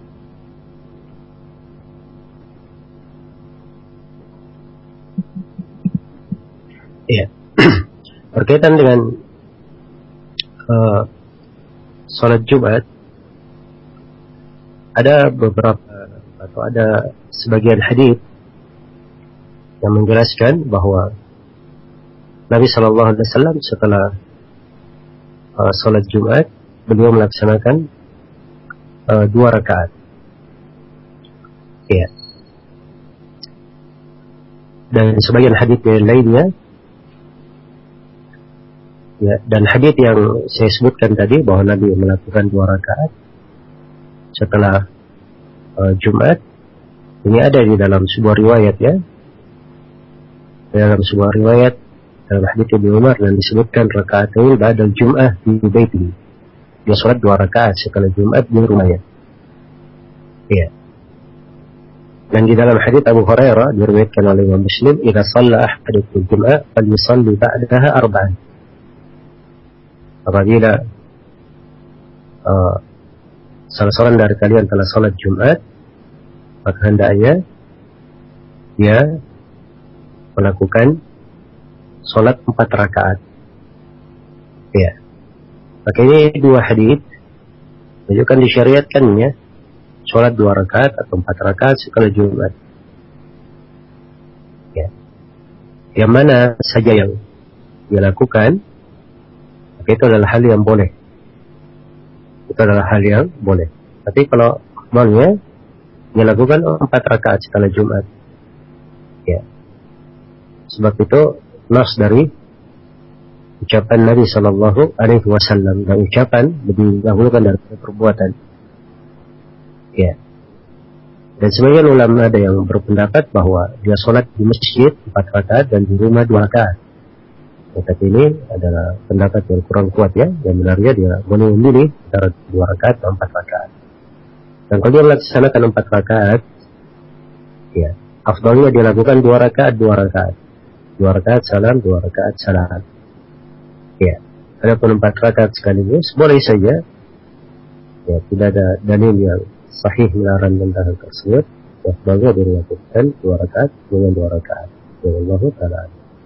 Iya. Berkaitan dengan uh, sholat Jumat, ada beberapa atau ada sebagian hadis yang menjelaskan bahwa Nabi Shallallahu Alaihi Wasallam setelah uh, sholat Jumat beliau melaksanakan uh, dua rakaat. Ya. Dan sebagian hadis yang lainnya, ya, dan hadis yang saya sebutkan tadi bahwa Nabi melakukan dua rakaat setelah uh, Jumat, ini ada di dalam sebuah riwayat, ya, dalam sebuah riwayat dalam hadits Ibnu Umar dan disebutkan rakaatain ba'dal Jum'ah di baiti. Dia salat dua rakaat setelah Jumat di rumahnya. Iya. Dan di dalam hadits Abu Hurairah diriwayatkan oleh Imam Muslim, "Idza shalla ahadukum Jum'ah falyusalli ba'daha arba'an." Apabila uh, salah seorang dari kalian telah salat Jumat, maka hendaknya dia melakukan salat empat rakaat. Ya. Maka ini dua hadis menunjukkan disyariatkannya salat dua rakaat atau empat rakaat setelah Jumat. Ya. Yang mana saja yang dilakukan, maka itu adalah hal yang boleh. Itu adalah hal yang boleh. Tapi kalau akmalnya dilakukan empat rakaat setelah Jumat. Ya. Sebab itu nas dari ucapan Nabi Sallallahu Alaihi Wasallam, dan ucapan lebih dahulukan daripada perbuatan. Ya. Dan sebagian ulama ada yang berpendapat bahwa dia sholat di masjid empat rakaat dan di rumah dua rakaat. Tetapi ini adalah pendapat yang kurang kuat, ya. Yang benarnya dia boleh memilih antara dua rakaat atau empat rakaat. Dan kalau dia melaksanakan empat rakaat, ya, afdalnya dia lakukan dua rakaat, dua rakaat, dua rakaat salam, dua rakaat salam. Ya, adapun empat rakaat sekaligus boleh saja. Ya, tidak ada dalil yang sahih melarang tentang hal tersebut. Afdalnya dia lakukan dua rakaat dengan dua rakaat. Wallahu ta'ala.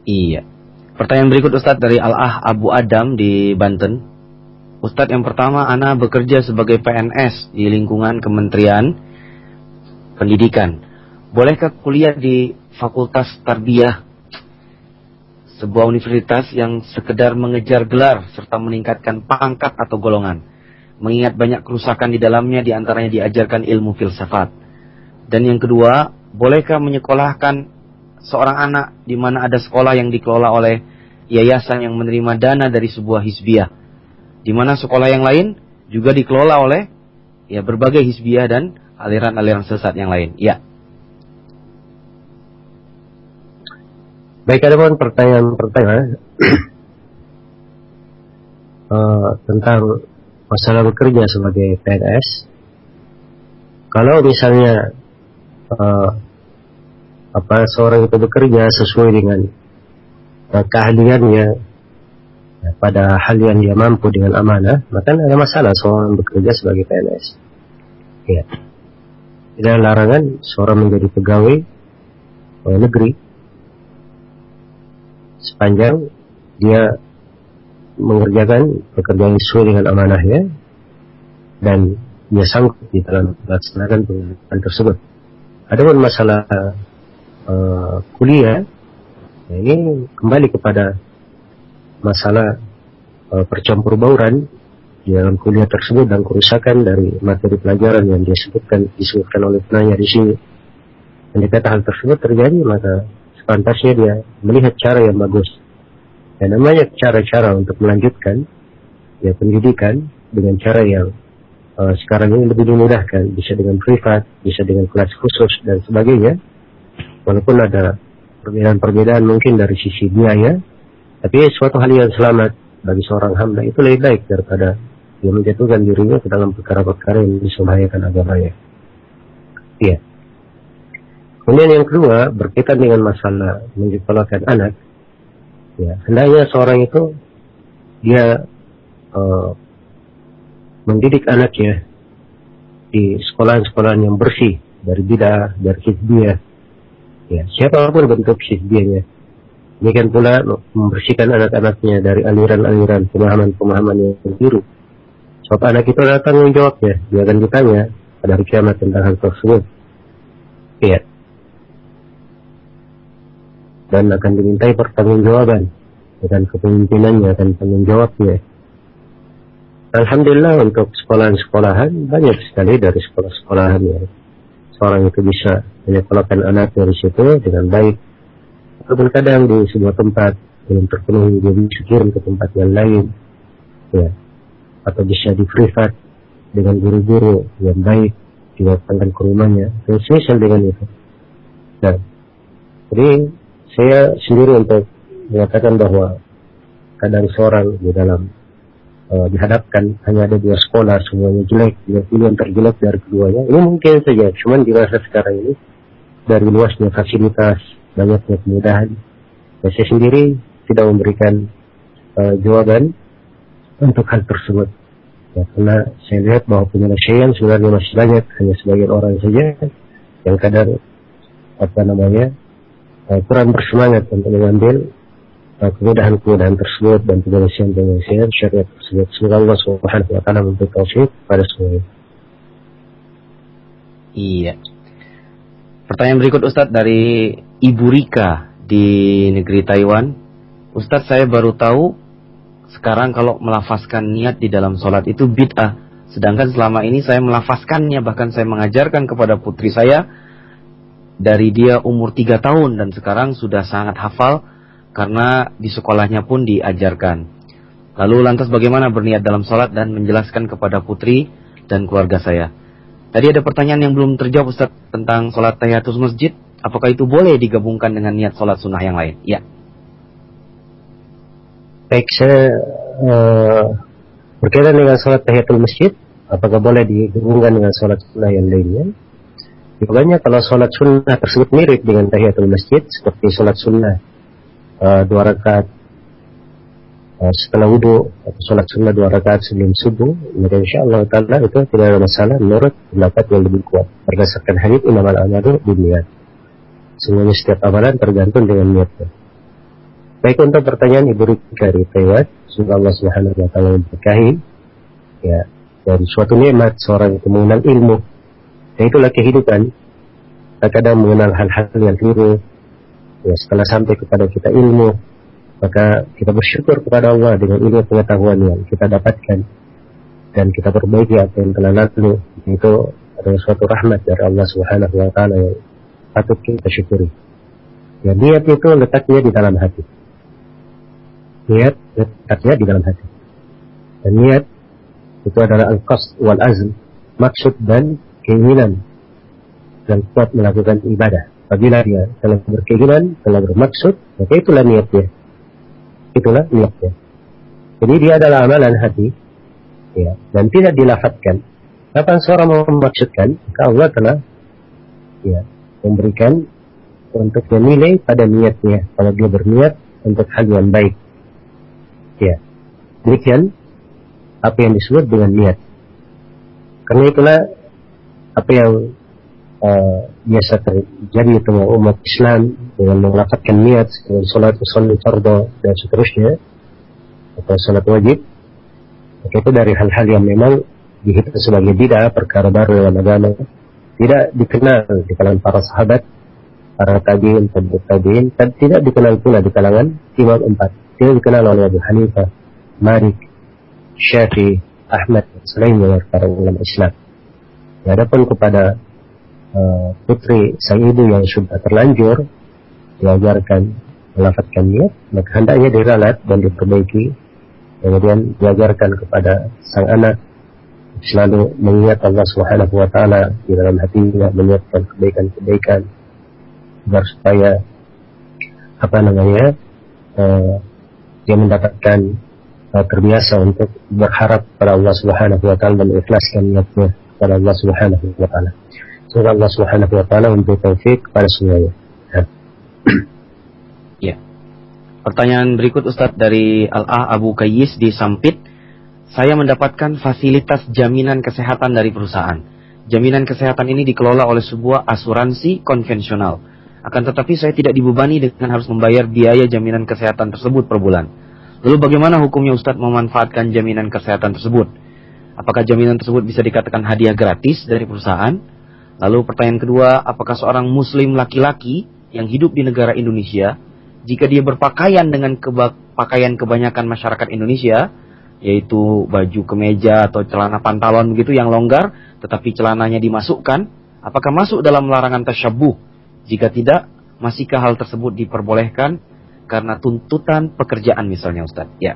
Iya. Pertanyaan berikut Ustadz dari Al-Ah Abu Adam di Banten. Ustadz, yang pertama, ana bekerja sebagai P N S di lingkungan Kementerian Pendidikan. Bolehkah kuliah di Fakultas Tarbiyah, sebuah universitas yang sekedar mengejar gelar serta meningkatkan pangkat atau golongan? Mengingat banyak kerusakan di dalamnya, diantaranya diajarkan ilmu filsafat. Dan yang kedua, bolehkah menyekolahkan seorang anak di mana ada sekolah yang dikelola oleh yayasan yang menerima dana dari sebuah hizbiyah, di mana sekolah yang lain juga dikelola oleh ya berbagai hizbiyah dan aliran-aliran sesat yang lain? Ya. Baik, ada pun pertanyaan-pertanyaan uh, tentang masalah bekerja sebagai P N S. Kalau misalnya uh, apa seorang itu bekerja sesuai dengan uh, keahliannya ya, pada hal yang dia mampu dengan amanah, maka tidak ada masalah seorang bekerja sebagai P N S. Ya. Tidak ada larangan seorang menjadi pegawai uh, negeri sepanjang dia mengerjakan pekerjaan sesuai dengan amanahnya dan dia sanggup di dalam melaksanakan pekerjaan tersebut. Adapun masalah uh, kuliah, ya ini kembali kepada masalah uh, percampur bauran di dalam kuliah tersebut dan kerusakan dari materi pelajaran yang disebutkan disebutkan oleh penanya di sini. Jika hal tersebut terjadi, maka sepantasnya dia melihat cara yang bagus. Dan namanya cara-cara untuk melanjutkan ya pendidikan dengan cara yang uh, sekarang ini lebih dimudahkan, bisa dengan privat, bisa dengan kelas khusus dan sebagainya. Walaupun ada perbedaan-perbedaan mungkin dari sisi biaya, tapi suatu hal yang selamat bagi seorang hamba itu lebih baik daripada dia menjatuhkan dirinya ke dalam perkara-perkara yang bisa membahayakan agamanya. Iya. Kemudian yang kedua berkaitan dengan masalah menyekolahkan anak. Ya, hendaknya seorang itu dia uh, mendidik anaknya di sekolahan-sekolahan yang bersih dari bidah, dari hizbiyah. Ya, siapapun bentuk hizbiyahnya. Demikian pula membersihkan anak-anaknya dari aliran-aliran pemahaman-pemahaman yang keliru. Sebab anak itu ada tanggung jawabnya, dia akan ditanya pada hari kiamat tentang hal tersebut. Iya. Dan akan dimintai pertanggungjawaban dengan kepemimpinannya dan tanggung jawabnya. Alhamdulillah untuk sekolahan-sekolahan banyak sekali dari sekolah-sekolahan yang seorang itu bisa menyekolahkan anak dari situ dengan baik. Ataupun kadang di sebuah tempat belum terpenuhi dia bisa kirim ke tempat yang lain, ya. Atau bisa di privat dengan guru-guru yang baik didatangkan ke rumahnya. Dan semisal dengan itu. Nah, jadi saya sendiri untuk mengatakan bahwa kadang seorang di dalam uh, dihadapkan hanya ada dua sekolah semuanya jelek, dia pilih yang terjelek dari keduanya. Ini mungkin saja, cuman dirasa sekarang ini dari luasnya fasilitas, banyaknya kemudahan, ya saya sendiri tidak memberikan uh, jawaban untuk hal tersebut. Ya, karena saya lihat bahwa penyelesaian sebenarnya masih banyak, hanya sebagian orang saja yang kadang apa namanya kurang bersemangat untuk mengambil uh, kemudahan-kemudahan tersebut dan penyelesaian-penyelesaian syariat tersebut. Semoga Allah Subhanahu wa taala memberi taufik pada semuanya. Iya. Pertanyaan berikut Ustadz dari Ibu Rika di negeri Taiwan. Ustadz, saya baru tahu sekarang kalau melafazkan niat di dalam sholat itu bid'ah. Sedangkan selama ini saya melafazkannya, bahkan saya mengajarkan kepada putri saya dari dia umur tiga tahun dan sekarang sudah sangat hafal karena di sekolahnya pun diajarkan. Lalu lantas bagaimana berniat dalam sholat dan menjelaskan kepada putri dan keluarga saya? Tadi ada pertanyaan yang belum terjawab Ustaz tentang sholat tahiyatul masjid. Apakah itu boleh digabungkan dengan niat sholat sunnah yang lain? Ya. Baik, saya uh, berkaitan dengan sholat tahiyatul masjid, apakah boleh digabungkan dengan sholat sunnah yang lainnya? Makanya kalau sholat sunnah tersebut mirip dengan tahiyatul masjid, seperti sholat sunnah uh, dua rakaat uh, setelah wudu, atau sholat sunnah dua rakaat sebelum subuh, maka insyaallah taala itu tidak ada masalah menurut pendapat yang lebih kuat berdasarkan hadits innamal a'malu binniyat. Semuanya setiap amalan tergantung dengan niatnya. Baik, untuk pertanyaan Ibu Rika dari Taiwan, semoga Allah Subhanahu wa taala memberkahi ya, dari suatu nikmat seorang itu mengenal ilmu. Dan itulah kehidupan. Terkadang mengenal hal-hal yang keliru. Ya, setelah sampai kepada kita ilmu, maka kita bersyukur kepada Allah dengan ilmu pengetahuan yang kita dapatkan dan kita perbaiki apa yang telah lalu. Itu adalah suatu rahmat dari Allah Subhanahu wa taala yang patut kita syukuri. Ya, niat itu letaknya di dalam hati. Niat letaknya di dalam hati. Dan niat itu adalah al-qasd wal azm, maksud dan keinginan dan kuat melakukan ibadah. Apabila dia telah berkeinginan, telah bermaksud, maka itulah niatnya. Itulah niatnya. Jadi dia adalah amalan hati, ya, dan tidak dilafadzkan. Kapan seorang memaksudkan, maka Allah telah ya, memberikan untuk menilai pada niatnya. Kalau dia berniat untuk hal yang baik, ya, demikian apa yang disebut dengan niat. Karena itulah apa yang Uh, biasa terjadi di tengah umat Islam dengan melafadzkan niat dengan salat usolli fardhu dan seterusnya atau salat wajib. Maka itu dari hal-hal yang memang dihitung sebagai bid'ah, perkara baru dalam agama, tidak dikenal di kalangan para sahabat, para tabi'in, tabi'ut tabi'in, dan tidak dikenal pula di kalangan imam empat. Tidak dikenal oleh Abu Hanifah, Malik, Syafi'i, Ahmad, dan selainnya para ulama Islam. Ya, adapun kepada Uh, putri sang ibu yang sudah terlanjur diajarkan melafadzkan niat, maka hendaknya diralat dan diperbaiki. Kemudian diajarkan kepada sang anak selalu mengingat Allah Subhanahu wa taala di dalam hatinya, menyiapkan kebaikan-kebaikan agar supaya apa namanya uh, dia mendapatkan uh, terbiasa untuk berharap pada Allah Subhanahu wa taala dan mengikhlaskan niatnya kepada Allah Subhanahu wa taala. Semoga Allah Subhanahu wa taala memberi taufik kepada semuanya. Ya. Ya. Pertanyaan berikut Ustadz dari Al-Ah Abu Kayyis di Sampit. Saya mendapatkan fasilitas jaminan kesehatan dari perusahaan. Jaminan kesehatan ini dikelola oleh sebuah asuransi konvensional. Akan tetapi saya tidak dibebani dengan harus membayar biaya jaminan kesehatan tersebut per bulan. Lalu bagaimana hukumnya Ustadz memanfaatkan jaminan kesehatan tersebut? Apakah jaminan tersebut bisa dikatakan hadiah gratis dari perusahaan? Lalu pertanyaan kedua, apakah seorang muslim laki-laki yang hidup di negara Indonesia, jika dia berpakaian dengan keba- pakaian kebanyakan masyarakat Indonesia, yaitu baju kemeja atau celana pantalon begitu yang longgar, tetapi celananya dimasukkan, apakah masuk dalam larangan tasyabbuh? Jika tidak, masihkah hal tersebut diperbolehkan karena tuntutan pekerjaan misalnya Ustaz? Ya.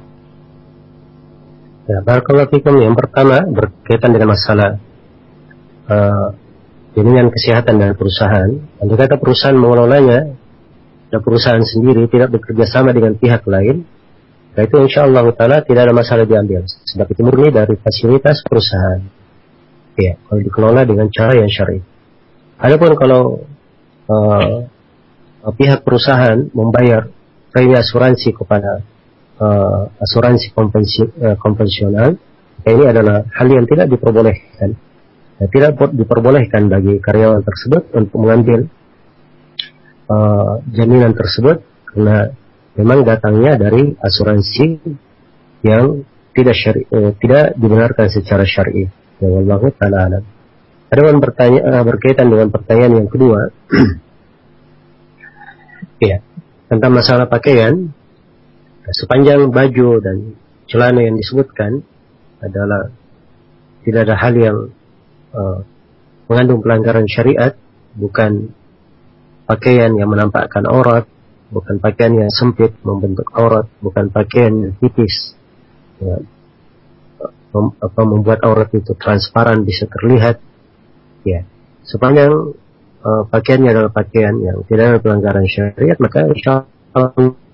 Ya, barakallahu fikum. Yang pertama berkaitan dengan masalah uh, jaminan kesehatan dari perusahaan. Andai kata perusahaan mengelolanya dan perusahaan sendiri tidak bekerja sama dengan pihak lain, nah itu insyaallah taala tidak ada masalah diambil. Sebab itu murni dari fasilitas perusahaan. Ya, kalau dikelola dengan cara yang syar'i. Adapun kalau uh, pihak perusahaan membayar premi asuransi kepada uh, asuransi konvensi, uh, konvensional, ini adalah hal yang tidak diperbolehkan. Ya, tidak diperbolehkan bagi karyawan tersebut untuk mengambil uh, jaminan tersebut karena memang datangnya dari asuransi yang tidak syari, eh, tidak dibenarkan secara syar'i. Ya, wallahu ta'ala alam. Ada yang bertanya, uh, berkaitan dengan pertanyaan yang kedua, ya, tentang masalah pakaian. Sepanjang baju dan celana yang disebutkan adalah tidak ada hal yang Uh, mengandung pelanggaran syariat, bukan pakaian yang menampakkan aurat, bukan pakaian yang sempit membentuk aurat, bukan pakaian yang tipis ya, mem, apa, membuat aurat itu transparan bisa terlihat. Ya, sepanjang uh, pakaiannya adalah pakaian yang tidak ada pelanggaran syariat, maka insyaallah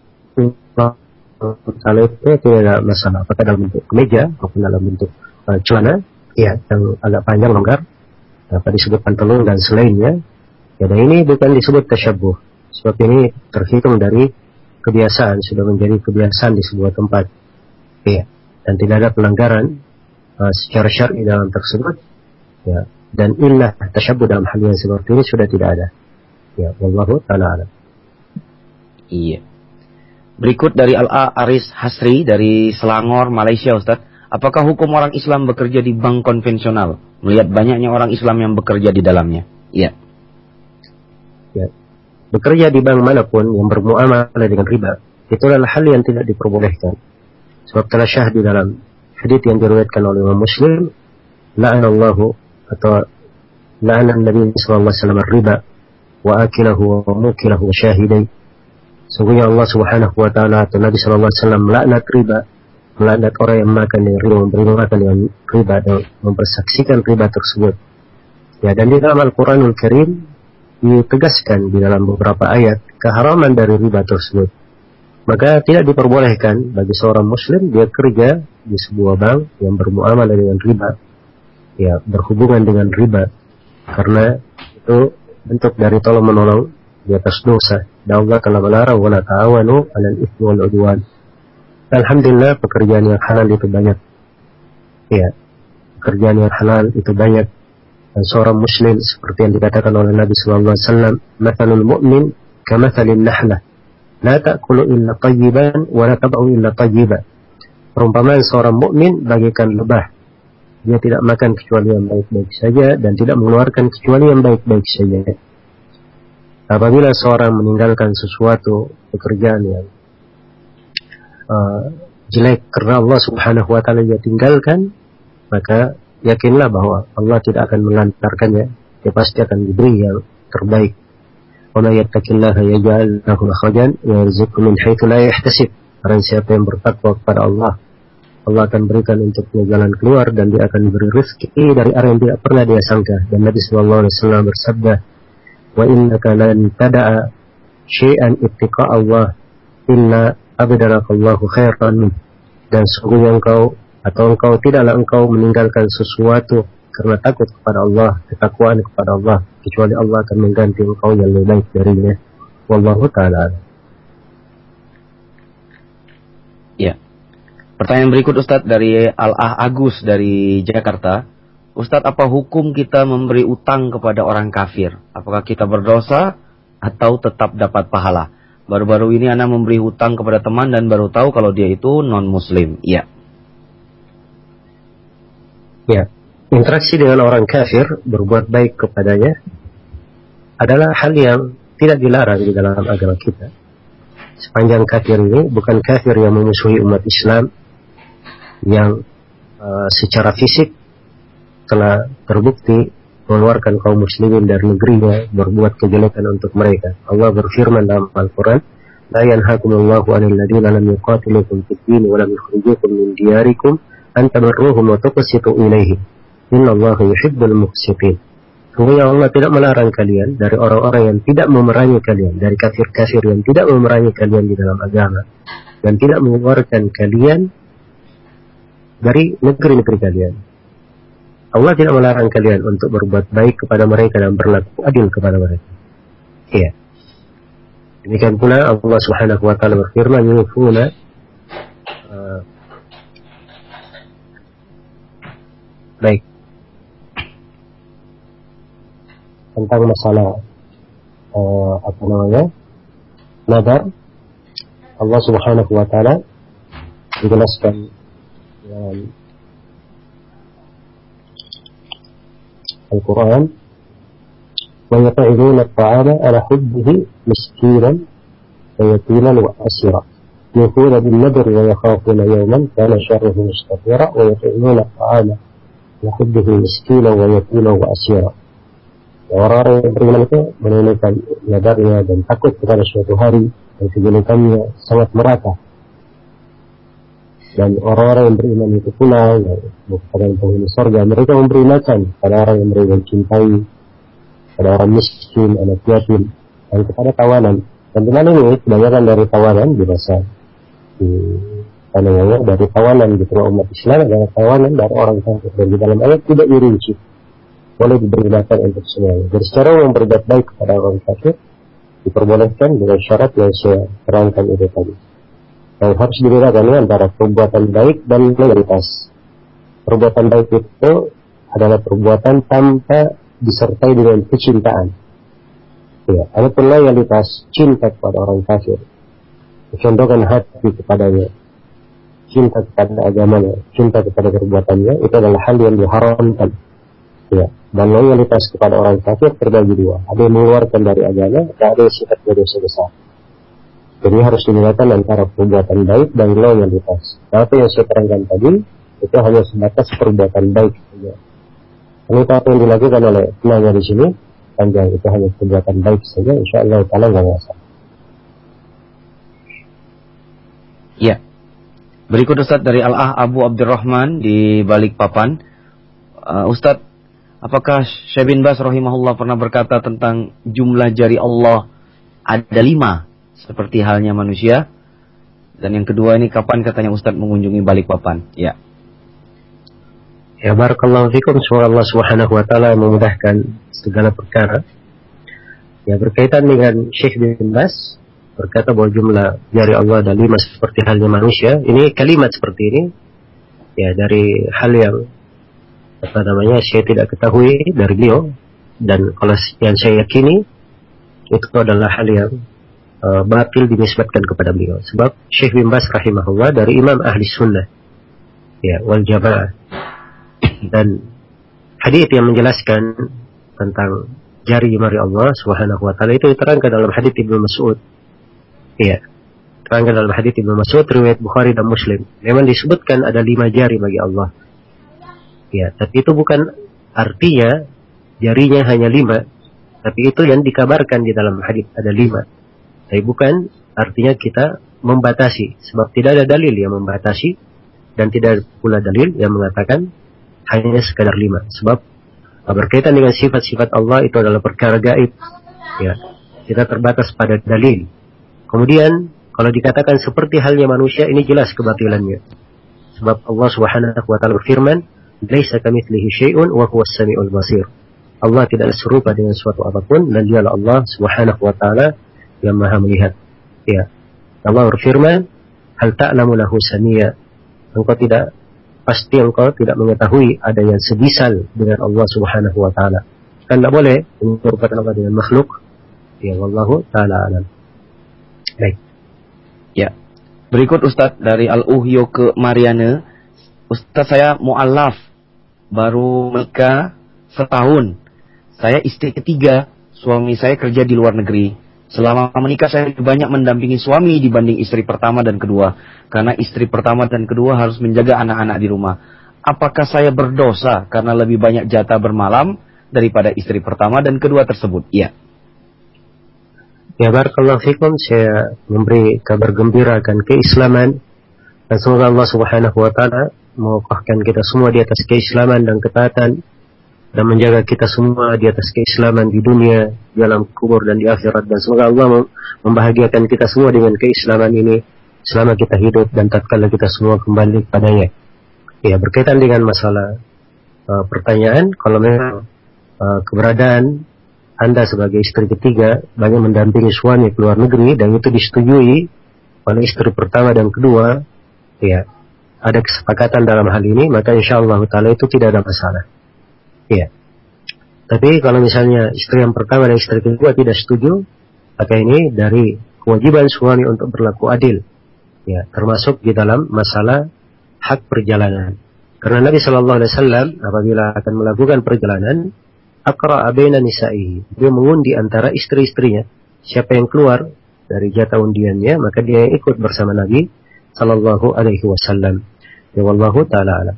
kalau itu tidak ada masalah. Apakah dalam bentuk kemeja maupun dalam bentuk uh, celana, ya, yang agak panjang longgar, apa disebut pantulung dan selainnya. Ya, dan ini bukan disebut tasyabbuh, sebab ini terhitung dari kebiasaan, sudah menjadi kebiasaan di sebuah tempat. Ya, dan tidak ada pelanggaran uh, secara syar'i dalam tersebut. Ya, dan illah tasyabbuh dalam hal yang seperti ini sudah tidak ada. Ya, wallahu ta'ala alam. Iya. Berikut dari Al-A Aris Hasri dari Selangor, Malaysia, Ustaz. Apakah hukum orang Islam bekerja di bank konvensional? Melihat banyaknya orang Islam yang bekerja di dalamnya. Iya. Ya. Bekerja di bank manapun yang bermuamalah dengan riba, itu adalah hal yang tidak diperbolehkan. Sebab telah syah di dalam hadits yang diriwayatkan oleh Imam Muslim, la'anallahu atau la'anan Nabi sallallahu alaihi wasallam riba wa akilahu wa mukilahu wa syahidai. Sungguhnya Allah Subhanahu wa taala atau Nabi sallallahu alaihi wasallam melaknat riba, melaknat orang yang makan dengan riba, memberi makan dengan riba dan mempersaksikan riba tersebut. Ya, dan di dalam Al-Qur'anul Karim ditegaskan di dalam beberapa ayat keharaman dari riba tersebut. Maka tidak diperbolehkan bagi seorang muslim dia kerja di sebuah bank yang bermuamalah dengan riba, ya, berhubungan dengan riba, karena itu bentuk dari tolong menolong di atas dosa. Dan Allah telah melarang wala ta'awanu 'alal itsmi wal 'udwan. Alhamdulillah pekerjaan yang halal itu banyak. Ya, pekerjaan yang halal itu banyak. Dan seorang muslim seperti yang dikatakan oleh Nabi sallallahu alaihi wasallam, "Matsalul mu'min kamatsalin nahlah, la ta'kulu illa tayyiban wa la tab'u illa tayyiban." Perumpamaan seorang mukmin bagaikan lebah. Dia tidak makan kecuali yang baik-baik saja dan tidak mengeluarkan kecuali yang baik-baik saja. Apabila seorang meninggalkan sesuatu pekerjaan yang uh, jelek karena Allah Subhanahu wa taala dia tinggalkan, maka yakinlah bahwa Allah tidak akan melantarkannya. Dia pasti akan diberi yang terbaik. Wa may yattaqillaha yaj'al lahu makhrajan wa yarzuqhu min haitsu la yahtasib. Barang siapa yang bertakwa kepada Allah, Allah akan berikan untuknya jalan keluar dan dia akan beri rezeki dari arah yang tidak pernah dia sangka. Dan Nabi sallallahu alaihi wasallam bersabda, wa innaka lan tada'a syai'an ittiqa Allah illa abdalakallahu khairan min. Dan sungguhnya engkau atau engkau tidaklah engkau meninggalkan sesuatu karena takut kepada Allah, ketakwaan kepada Allah, kecuali Allah akan mengganti engkau yang lebih baik darinya. Wallahu ta'ala. Ya. Pertanyaan berikut Ustadz dari Al-Ah Agus dari Jakarta. Ustadz, apa hukum kita memberi utang kepada orang kafir? Apakah kita berdosa atau tetap dapat pahala? Baru-baru ini Ana memberi hutang kepada teman dan baru tahu kalau dia itu non-muslim. Iya. Ya, interaksi dengan orang kafir, berbuat baik kepadanya adalah hal yang tidak dilarang di dalam agama kita. Sepanjang kafir ini bukan kafir yang memusuhi umat Islam, yang uh, secara fisik telah terbukti mengeluarkan kaum muslimin dari negerinya, berbuat kejelekan untuk mereka. Allah berfirman dalam Al-Quran, la yanhakumullahu 'anil ladzina lam yuqatilukum fid din wa lam yukhrijukum min diyarikum an tabarruhum wa tuqsitu ilaihim. Innallaha yuhibbul muqsitin. Sungguhnya Allah tidak melarang kalian dari orang-orang yang tidak memerangi kalian, dari kafir-kafir yang tidak memerangi kalian di dalam agama, dan tidak mengeluarkan kalian dari negeri-negeri kalian. Allah tidak melarang kalian untuk berbuat baik kepada mereka dan berlaku adil kepada mereka. Iya. Demikian pula Allah Subhanahu wa taala berfirman, yufuna uh, baik tentang masalah uh, apa namanya nadar. Allah Subhanahu wa taala menjelaskan dalam Al-Quran, وَيَطْعِمُونَ الطَّعَامَ عَلَى حُبِّهِ مِسْكِينًا وَيَتِيمًا وَأَسِيرًا يُوفُونَ بِالنَّذْرِ وَيَخَافُونَ يَوْمًا كَانَ شَرُّهُ مُسْتَطِيرًا وَيَطْعِمُونَ الطَّعَامَ عَلَى حُبِّهِ مِسْكِينًا وَيَتِيمًا وَأَسِيرًا. Orang-orang yang beriman itu menunaikan nadarnya dan takut kepada suatu hari dan kejelekannya sangat merata. Dan orang-orang yang beriman itu pula kepada yang penghuni surga, mereka memberi makan pada orang yang mereka cintai, pada orang miskin, anak yatim, dan kepada tawanan. Dan di mana ini kebanyakan dari tawanan dirasa di namanya dari tawanan di tengah umat Islam adalah tawanan dari orang kafir, dan di dalam ayat tidak dirinci, boleh diberi makan untuk semuanya. Jadi secara yang berbuat baik kepada orang kafir diperbolehkan dengan syarat yang saya terangkan itu tadi. Yang harus dibedakan antara perbuatan baik dan loyalitas. Perbuatan baik itu adalah perbuatan tanpa disertai dengan kecintaan. Ya, adapun loyalitas, cinta kepada orang kafir, condongan hati kepadanya, cinta kepada agamanya, cinta kepada perbuatannya, itu adalah hal yang diharamkan. Ya, dan loyalitas kepada orang kafir terbagi dua. Ada yang mengeluarkan dari agama, dan ada yang sifatnya dosa besar. Jadi harus dibedakan antara perbuatan baik dan loyalitas. Nah, apa yang saya terangkan tadi, itu hanya sebatas perbuatan baik saja. Kalau apa yang dilakukan oleh penanya di sini, panjang, itu hanya perbuatan baik saja, insya Allah ta'ala nggak masalah. Ya. Berikut Ustaz dari Al-Ah Abu Abdurrahman di Balikpapan. Uh, Ustaz, apakah Syekh bin Baz rahimahullah pernah berkata tentang jumlah jari Allah ada lima, seperti halnya manusia? Dan yang kedua ini, kapan katanya Ustaz mengunjungi Balikpapan? Ya. Ya, barakallahu fikum. Semoga Allah Subhanahu wa taala memudahkan segala perkara. Ya, berkaitan dengan Syekh bin Baz berkata bahwa jumlah jari Allah ada lima seperti halnya manusia. Ini kalimat seperti ini ya dari hal yang apa namanya saya tidak ketahui dari beliau, dan kalau yang saya yakini itu adalah hal yang uh, batil dinisbatkan kepada beliau. Sebab Syekh bin Baz rahimahullah dari imam ahli sunnah ya wal jamaah, dan hadits yang menjelaskan tentang jari jari Allah Subhanahu wa taala itu diterangkan dalam hadits Ibnu Mas'ud. Ya, terangkan dalam hadits Ibnu Mas'ud riwayat Bukhari dan Muslim. Memang disebutkan ada lima jari bagi Allah. Ya, tapi itu bukan artinya jarinya hanya lima, tapi itu yang dikabarkan di dalam hadits ada lima. Tapi bukan artinya kita membatasi, sebab tidak ada dalil yang membatasi dan tidak pula dalil yang mengatakan hanya sekadar lima. Sebab berkaitan dengan sifat-sifat Allah itu adalah perkara gaib. Ya, kita terbatas pada dalil. Kemudian kalau dikatakan seperti halnya manusia, ini jelas kebatilannya. Sebab Allah Subhanahu wa taala berfirman, "Laisa kamitslihi syai'un wa huwas samiul basir." Allah tidak serupa dengan suatu apapun, dan dialah Allah Subhanahu wa taala yang Maha melihat. Ya. Allah berfirman, "Hal ta'lamu lahu samia?" Engkau tidak pasti engkau tidak mengetahui ada yang sebisal dengan Allah Subhanahu wa taala. Kan tidak boleh menyerupakan Allah dengan makhluk. Ya, wallahu taala alam. Baik. Ya. Berikut Ustaz dari Al-Uhyo ke Mariana. Ustaz, saya mu'alaf, baru menikah setahun. Saya istri ketiga, suami saya kerja di luar negeri. Selama menikah saya lebih banyak mendampingi suami dibanding istri pertama dan kedua, karena istri pertama dan kedua harus menjaga anak-anak di rumah. Apakah saya berdosa karena lebih banyak jatah bermalam daripada istri pertama dan kedua tersebut? Iya. Ya, barakallahu fikum. Saya memberi kabar gembira akan keislaman, dan semoga Allah Subhanahu wa taala mengokohkan kita semua di atas keislaman dan ketaatan, dan menjaga kita semua di atas keislaman di dunia, di alam kubur dan di akhirat. Dan semoga Allah membahagiakan kita semua dengan keislaman ini selama kita hidup dan tatkala kita semua kembali kepadanya. Ya, berkaitan dengan masalah uh, pertanyaan, kalau memang uh, keberadaan Anda sebagai istri ketiga banyak mendampingi suami ke luar negeri, dan itu disetujui oleh istri pertama dan kedua, ya, ada kesepakatan dalam hal ini, maka insyaallah ta'ala itu tidak ada masalah. Ya. Tapi kalau misalnya istri yang pertama dan istri kedua tidak setuju, maka ini dari kewajiban suami untuk berlaku adil. Ya, termasuk di dalam masalah hak perjalanan. Karena Nabi Shallallahu Alaihi Wasallam apabila akan melakukan perjalanan, aqra'a baina nisa'ihi, dia mengundi antara istri-istrinya. Siapa yang keluar dari jatah undiannya, maka dia yang ikut bersama Nabi Sallallahu Alaihi Wasallam. Ya, wallahu ta'ala alam.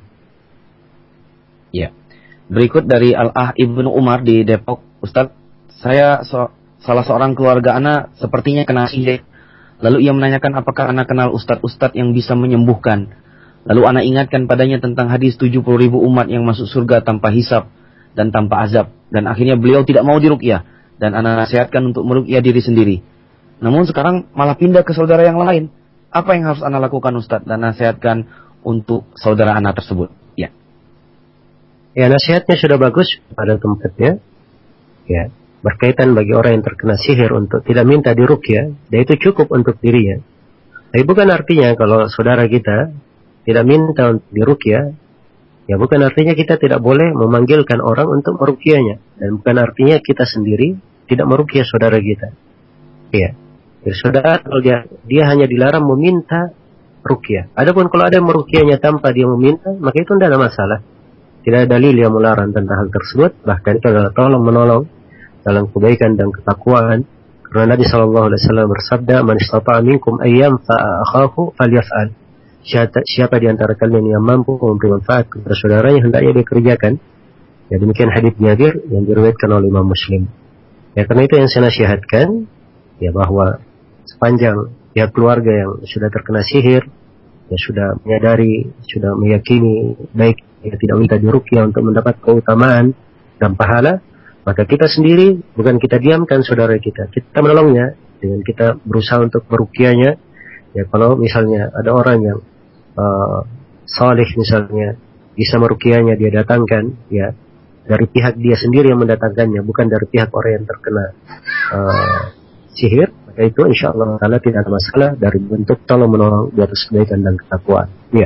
Ya. Berikut dari Al-Ah Ibnu Umar di Depok. Ustaz, saya so, salah seorang keluarga anak sepertinya kena sihir. Lalu ia menanyakan apakah anak kenal ustadz-ustadz yang bisa menyembuhkan. Lalu anak ingatkan padanya tentang hadis tujuh puluh ribu umat yang masuk surga tanpa hisab dan tanpa azab. Dan akhirnya beliau tidak mau diruqyah, dan anak nasihatkan untuk meruqyah diri sendiri. Namun sekarang malah pindah ke saudara yang lain. Apa yang harus anak lakukan Ustaz? Dan nasihatkan untuk saudara anak tersebut. Ya. Ya, nasihatnya sudah bagus pada tempatnya. Ya, berkaitan bagi orang yang terkena sihir untuk tidak minta diruqyah, dan itu cukup untuk dirinya. Tapi bukan artinya kalau saudara kita tidak minta untuk diruqyah, ya bukan artinya kita tidak boleh memanggilkan orang untuk meruqyahnya, dan bukan artinya kita sendiri tidak meruqyah saudara kita. Ya. Ya, saudara, kalau dia dia hanya dilarang meminta ruqyah. Adapun kalau ada yang meruqyahnya tanpa dia meminta, maka itu tidak ada masalah. Tidak ada dalil yang melarang tentang hal tersebut. Bahkan itu adalah tolong menolong dalam kebaikan dan ketakwaan. Karena Nabi Shallallahu Alaihi Wasallam bersabda, "Man istata'a minkum ayyam fa'a akhahu falyaf'al." Siapa, siapa di antara kalian yang mampu memberi manfaat kepada saudaranya, hendaknya dia kerjakan. Ya, demikian hadits Jabir yang diriwayatkan oleh Imam Muslim. Ya, karena itu yang saya nasihatkan, ya, bahwa sepanjang pihak keluarga yang sudah terkena sihir, ya sudah menyadari, sudah meyakini baik ya tidak minta diruqyah untuk mendapat keutamaan dan pahala, maka kita sendiri bukan kita diamkan saudara kita, kita menolongnya dengan kita berusaha untuk meruqyahnya. Ya, kalau misalnya ada orang yang uh, saleh misalnya bisa meruqyahnya, dia datangkan ya dari pihak dia sendiri yang mendatangkannya, bukan dari pihak orang yang terkena uh, sihir, maka itu insya Allah taala tidak ada masalah dari bentuk tolong menolong di atas kebaikan dan ketakwaan. Ya.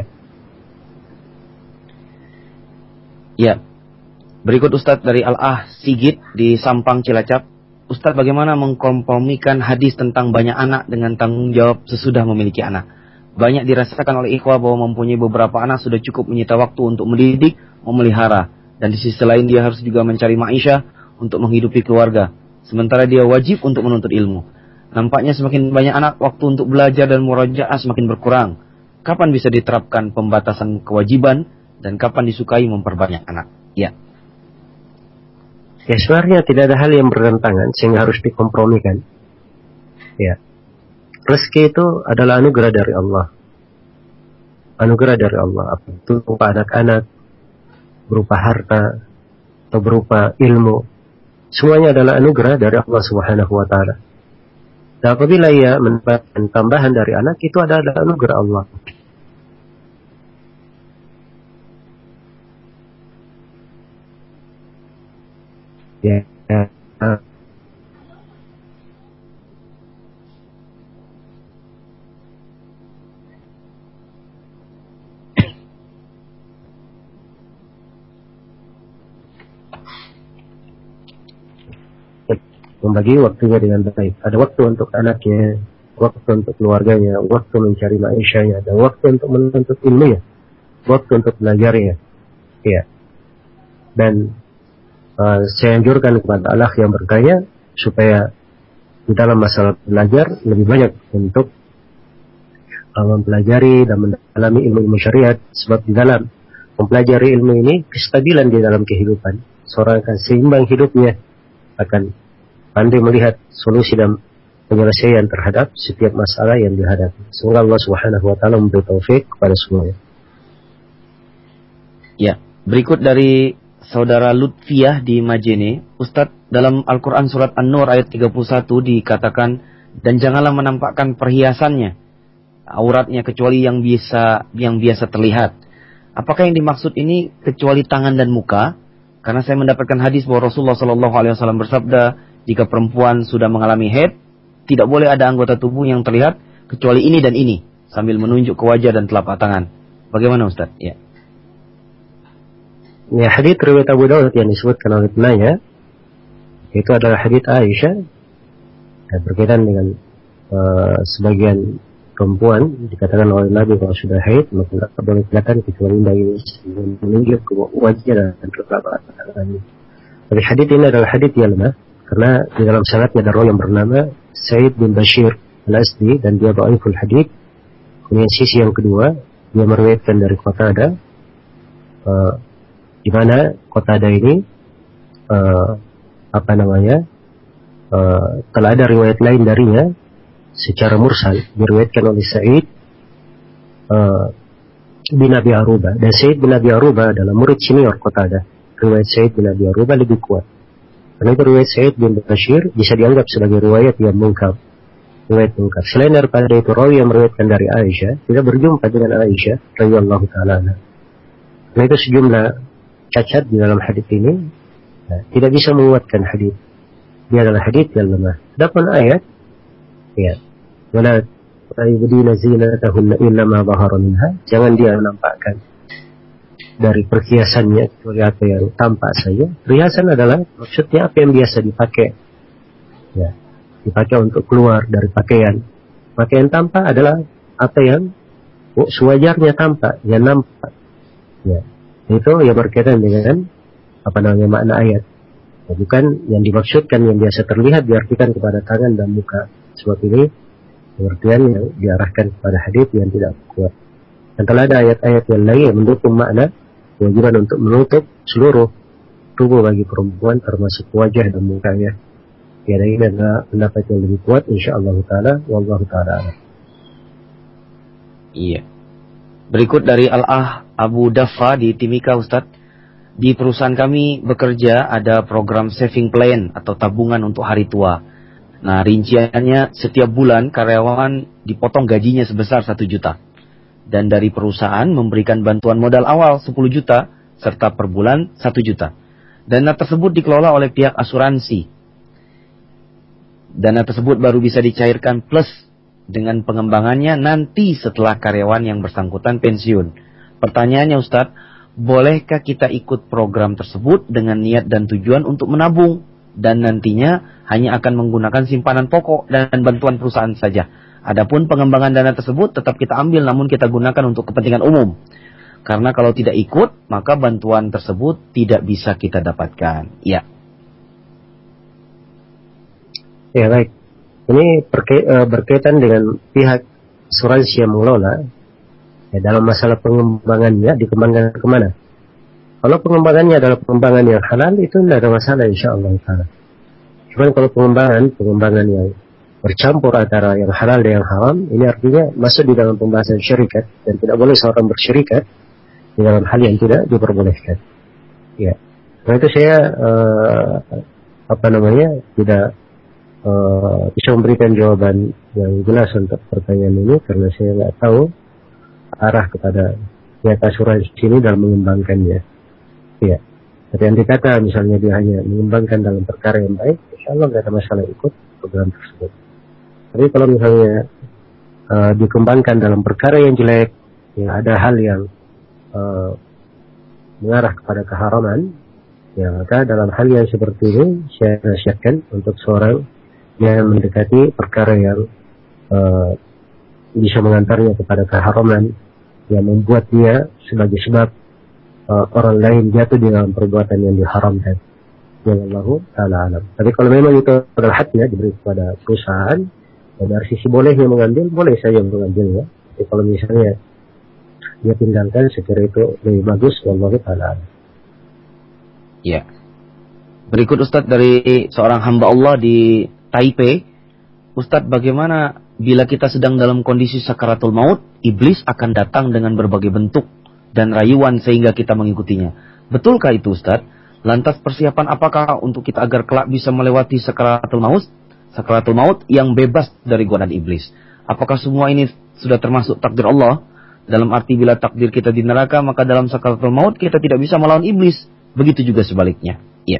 Ya. Berikut Ustadz dari Al-Ah Sigit di Sampang Cilacap. Ustadz, bagaimana mengkompromikan hadis tentang banyak anak dengan tanggung jawab sesudah memiliki anak? Banyak dirasakan oleh ikhwah bahwa mempunyai beberapa anak sudah cukup menyita waktu untuk mendidik, memelihara. Dan di sisi lain dia harus juga mencari ma'isyah untuk menghidupi keluarga. Sementara dia wajib untuk menuntut ilmu. Nampaknya semakin banyak anak, waktu untuk belajar dan murajaah semakin berkurang. Kapan bisa diterapkan pembatasan kewajiban dan kapan disukai memperbanyak anak? Ya. Ya, sebenarnya tidak ada hal yang bertentangan sehingga harus dikompromikan. Ya. Rezeki itu adalah anugerah dari Allah. Anugerah dari Allah. Apa itu berupa anak-anak, berupa harta, atau berupa ilmu. Semuanya adalah anugerah dari Allah Subhanahu wa taala. Dan apabila ia mendapatkan tambahan dari anak, itu adalah anugerah Allah. Ya. ya. Membagi waktunya dengan baik. Ada waktu untuk anaknya, waktu untuk keluarganya, waktu mencari ma'isyahnya, dan waktu untuk menuntut ilmunya, waktu untuk belajarnya. Ya. Dan uh, saya anjurkan kepada Allah yang bertanya supaya di dalam masalah belajar lebih banyak untuk uh, mempelajari dan mendalami ilmu-ilmu syariat, sebab di dalam mempelajari ilmu ini kestabilan di dalam kehidupan. Seorang akan seimbang hidupnya, akan pandai melihat solusi dan penyelesaian terhadap setiap masalah yang dihadapi. Semoga Allah Subhanahu wa taala memberi taufik kepada semuanya. Ya, berikut dari saudara Lutfiah di Majene. Ustadz, dalam Al-Quran surat An-Nur ayat tiga puluh satu dikatakan, dan janganlah menampakkan perhiasannya, auratnya, kecuali yang biasa yang biasa terlihat. Apakah yang dimaksud ini kecuali tangan dan muka? Karena saya mendapatkan hadis bahwa Rasulullah Shallallahu Alaihi Wasallam bersabda, jika perempuan sudah mengalami haid, tidak boleh ada anggota tubuh yang terlihat kecuali ini dan ini, sambil menunjuk ke wajah dan telapak tangan. Bagaimana Ustaz? Ya. Ya, hadits riwayat Abu Daud yang disebutkan oleh penanya itu adalah hadits Aisyah yang berkaitan dengan uh, sebagian perempuan dikatakan oleh Nabi kalau sudah haid maka tidak boleh kelihatan kecuali dari menunjuk ke wajah dan telapak tangan. Tapi hadits ini adalah hadits yang lemah karena di dalam sanadnya ada rawi yang bernama Sa'id bin Bashir Al-Asdi dan dia dhaiful hadits. Kemudian sisi yang kedua, dia meriwayatkan dari Qatadah, uh, di mana Qatadah ini uh, apa namanya uh, telah ada riwayat lain darinya secara mursal diriwayatkan oleh Sa'id uh, bin Abi Aruba, dan Sa'id bin Abi Aruba adalah murid senior Qatadah. Riwayat Sa'id bin Abi Aruba lebih kuat. Karena itu riwayat Sa'id bin Bashir bisa dianggap sebagai riwayat yang mungkar. Riwayat mungkar. Selain daripada itu, rawi yang meriwayatkan dari Aisyah tidak berjumpa dengan Aisyah radhiyallahu ta'ala anha. Karena itu sejumlah cacat di dalam hadits ini nah, tidak bisa menguatkan hadits. Dia adalah hadits yang lemah. Adapun ayat, ya, wala yubdina zinatahunna illa ma dhahara minha, jangan dia menampakkan dari perhiasannya kecuali apa yang tampak saja. Perhiasan adalah maksudnya apa yang biasa dipakai. Ya. dipakai untuk keluar dari pakaian. Pakaian tampak adalah apa yang sewajarnya tampak, yang nampak. Ya, itu ya berkaitan dengan apa namanya makna ayat. Ya, bukan yang dimaksudkan yang biasa terlihat diartikan kepada tangan dan muka. Sebab ini pengertian yang diarahkan kepada hadis yang tidak kuat. Dan telah ada ayat-ayat yang lain yang mendukung makna kewajiban untuk menutup seluruh tubuh bagi perempuan termasuk wajah dan mukanya. Ya, dan ini adalah pendapat yang lebih kuat insyaallah taala, wallahu taala. Iya. Berikut dari Al-Ah Abu Daffa di Timika, Ustadz. Di perusahaan kami bekerja ada program saving plan atau tabungan untuk hari tua. Nah, rinciannya setiap bulan karyawan dipotong gajinya sebesar satu juta. Dan dari perusahaan memberikan bantuan modal awal sepuluh juta serta per bulan satu juta. Dana tersebut dikelola oleh pihak asuransi. Dana tersebut baru bisa dicairkan plus dengan pengembangannya nanti setelah karyawan yang bersangkutan pensiun. Pertanyaannya Ustadz, bolehkah kita ikut program tersebut dengan niat dan tujuan untuk menabung dan nantinya hanya akan menggunakan simpanan pokok dan bantuan perusahaan saja? Adapun pengembangan dana tersebut tetap kita ambil namun kita gunakan untuk kepentingan umum. Karena kalau tidak ikut, maka bantuan tersebut tidak bisa kita dapatkan. Ya. Ya, baik. Ini berkaitan dengan pihak asuransi yang mengelola. Ya, dalam masalah pengembangannya dikembangkan kemana? Kalau pengembangannya adalah pengembangan yang halal, itu tidak ada masalah insyaallah taala. Cuman kalau pengembangan pengembangan yang bercampur antara yang halal dan yang haram, ini artinya masuk di dalam pembahasan syarikat dan tidak boleh seorang bersyarikat di dalam hal yang tidak diperbolehkan. Ya, karena itu saya uh, apa namanya tidak uh, bisa memberikan jawaban yang jelas untuk pertanyaan ini karena saya nggak tahu arah kepada pihak asuransi ini dalam mengembangkannya. Ya, tapi yang dikata misalnya dia hanya mengembangkan dalam perkara yang baik, insya Allah nggak ada masalah ikut program tersebut. Tapi kalau misalnya uh, dikembangkan dalam perkara yang jelek, ya ada hal yang uh, mengarah kepada keharaman, ya maka dalam hal yang seperti ini saya nasihatkan untuk seorang yang mendekati perkara yang uh, bisa mengantarnya kepada keharaman yang membuat dia sebagai sebab uh, orang lain jatuh di dalam perbuatan yang diharamkan. Wallahu ta'ala alam. Tapi kalau memang itu adalah haknya diberi kepada perusahaan, ya dari sisi bolehnya mengambil, boleh saja mengambilnya. Tapi kalau misalnya dia tinggalkan, sekiranya itu lebih bagus. Wallahu ta'ala alam. Ya. Berikut Ustadz dari seorang hamba Allah di Taipei. Ustadz, bagaimana bila kita sedang dalam kondisi sakaratul maut, iblis akan datang dengan berbagai bentuk dan rayuan sehingga kita mengikutinya. Betulkah itu Ustadz? Lantas persiapan apakah untuk kita agar kelak bisa melewati sakaratul maut, sakaratul maut yang bebas dari godaan iblis? Apakah semua ini sudah termasuk takdir Allah? Dalam arti bila takdir kita di neraka, maka dalam sakaratul maut kita tidak bisa melawan iblis. Begitu juga sebaliknya. Ya.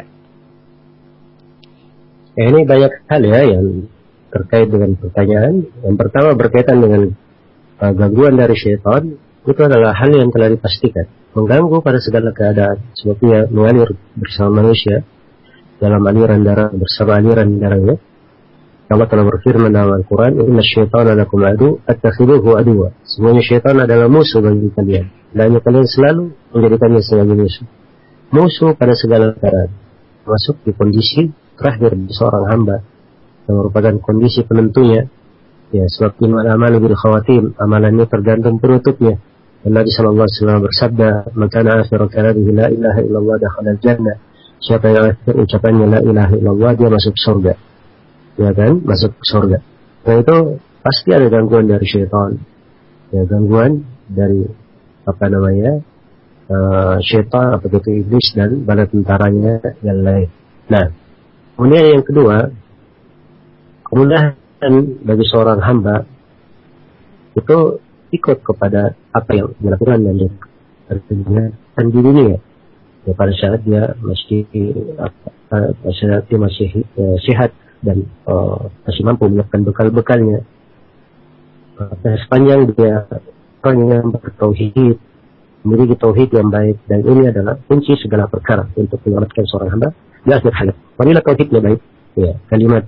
Ya, ini banyak hal ya yang terkait dengan pertanyaan. Yang pertama berkaitan dengan uh, gangguan dari syaitan, itu adalah hal yang telah dipastikan mengganggu pada segala keadaan, sebabnya mengalir bersama manusia dalam aliran darah bersama aliran darahnya. Allah telah berfirman dalam Al-Quran, Inna syaitana lakum adu, attakhiduhu aduwa. Semuanya syaitan adalah musuh bagi kalian, dan kalian selalu menjadikannya sebagai musuh. Musuh pada segala keadaan, masuk di kondisi terakhir seorang hamba yang merupakan kondisi penentunya. Ya, sebab iman amal bil khawatim, amalannya tergantung penutupnya. Dan Nabi sallallahu alaihi wasallam bersabda, "Man kana akhiru kalamihi la ilaha illallah dakhala al-jannah." Siapa yang akhir ucapannya la ilaha illallah, dia masuk surga. Ya kan, masuk surga. Nah itu pasti ada gangguan dari syaitan. Ya, gangguan dari apa namanya? Uh, syaitan, apa itu iblis dan bala tentaranya yang lain. Nah, kemudian yang kedua, kemudahan bagi seorang hamba itu ikut kepada apa yang dilakukan dan dikerjakan di dunia. Ya, pada saat dia masih uh, pada saat dia masih uh, sehat dan uh, masih mampu menyiapkan bekal-bekalnya. Uh, sepanjang dia orang yang bertauhid, memiliki tauhid yang baik, dan ini adalah kunci segala perkara untuk menyelamatkan seorang hamba di akhir hayat. Apabila tauhidnya baik, ya, kalimat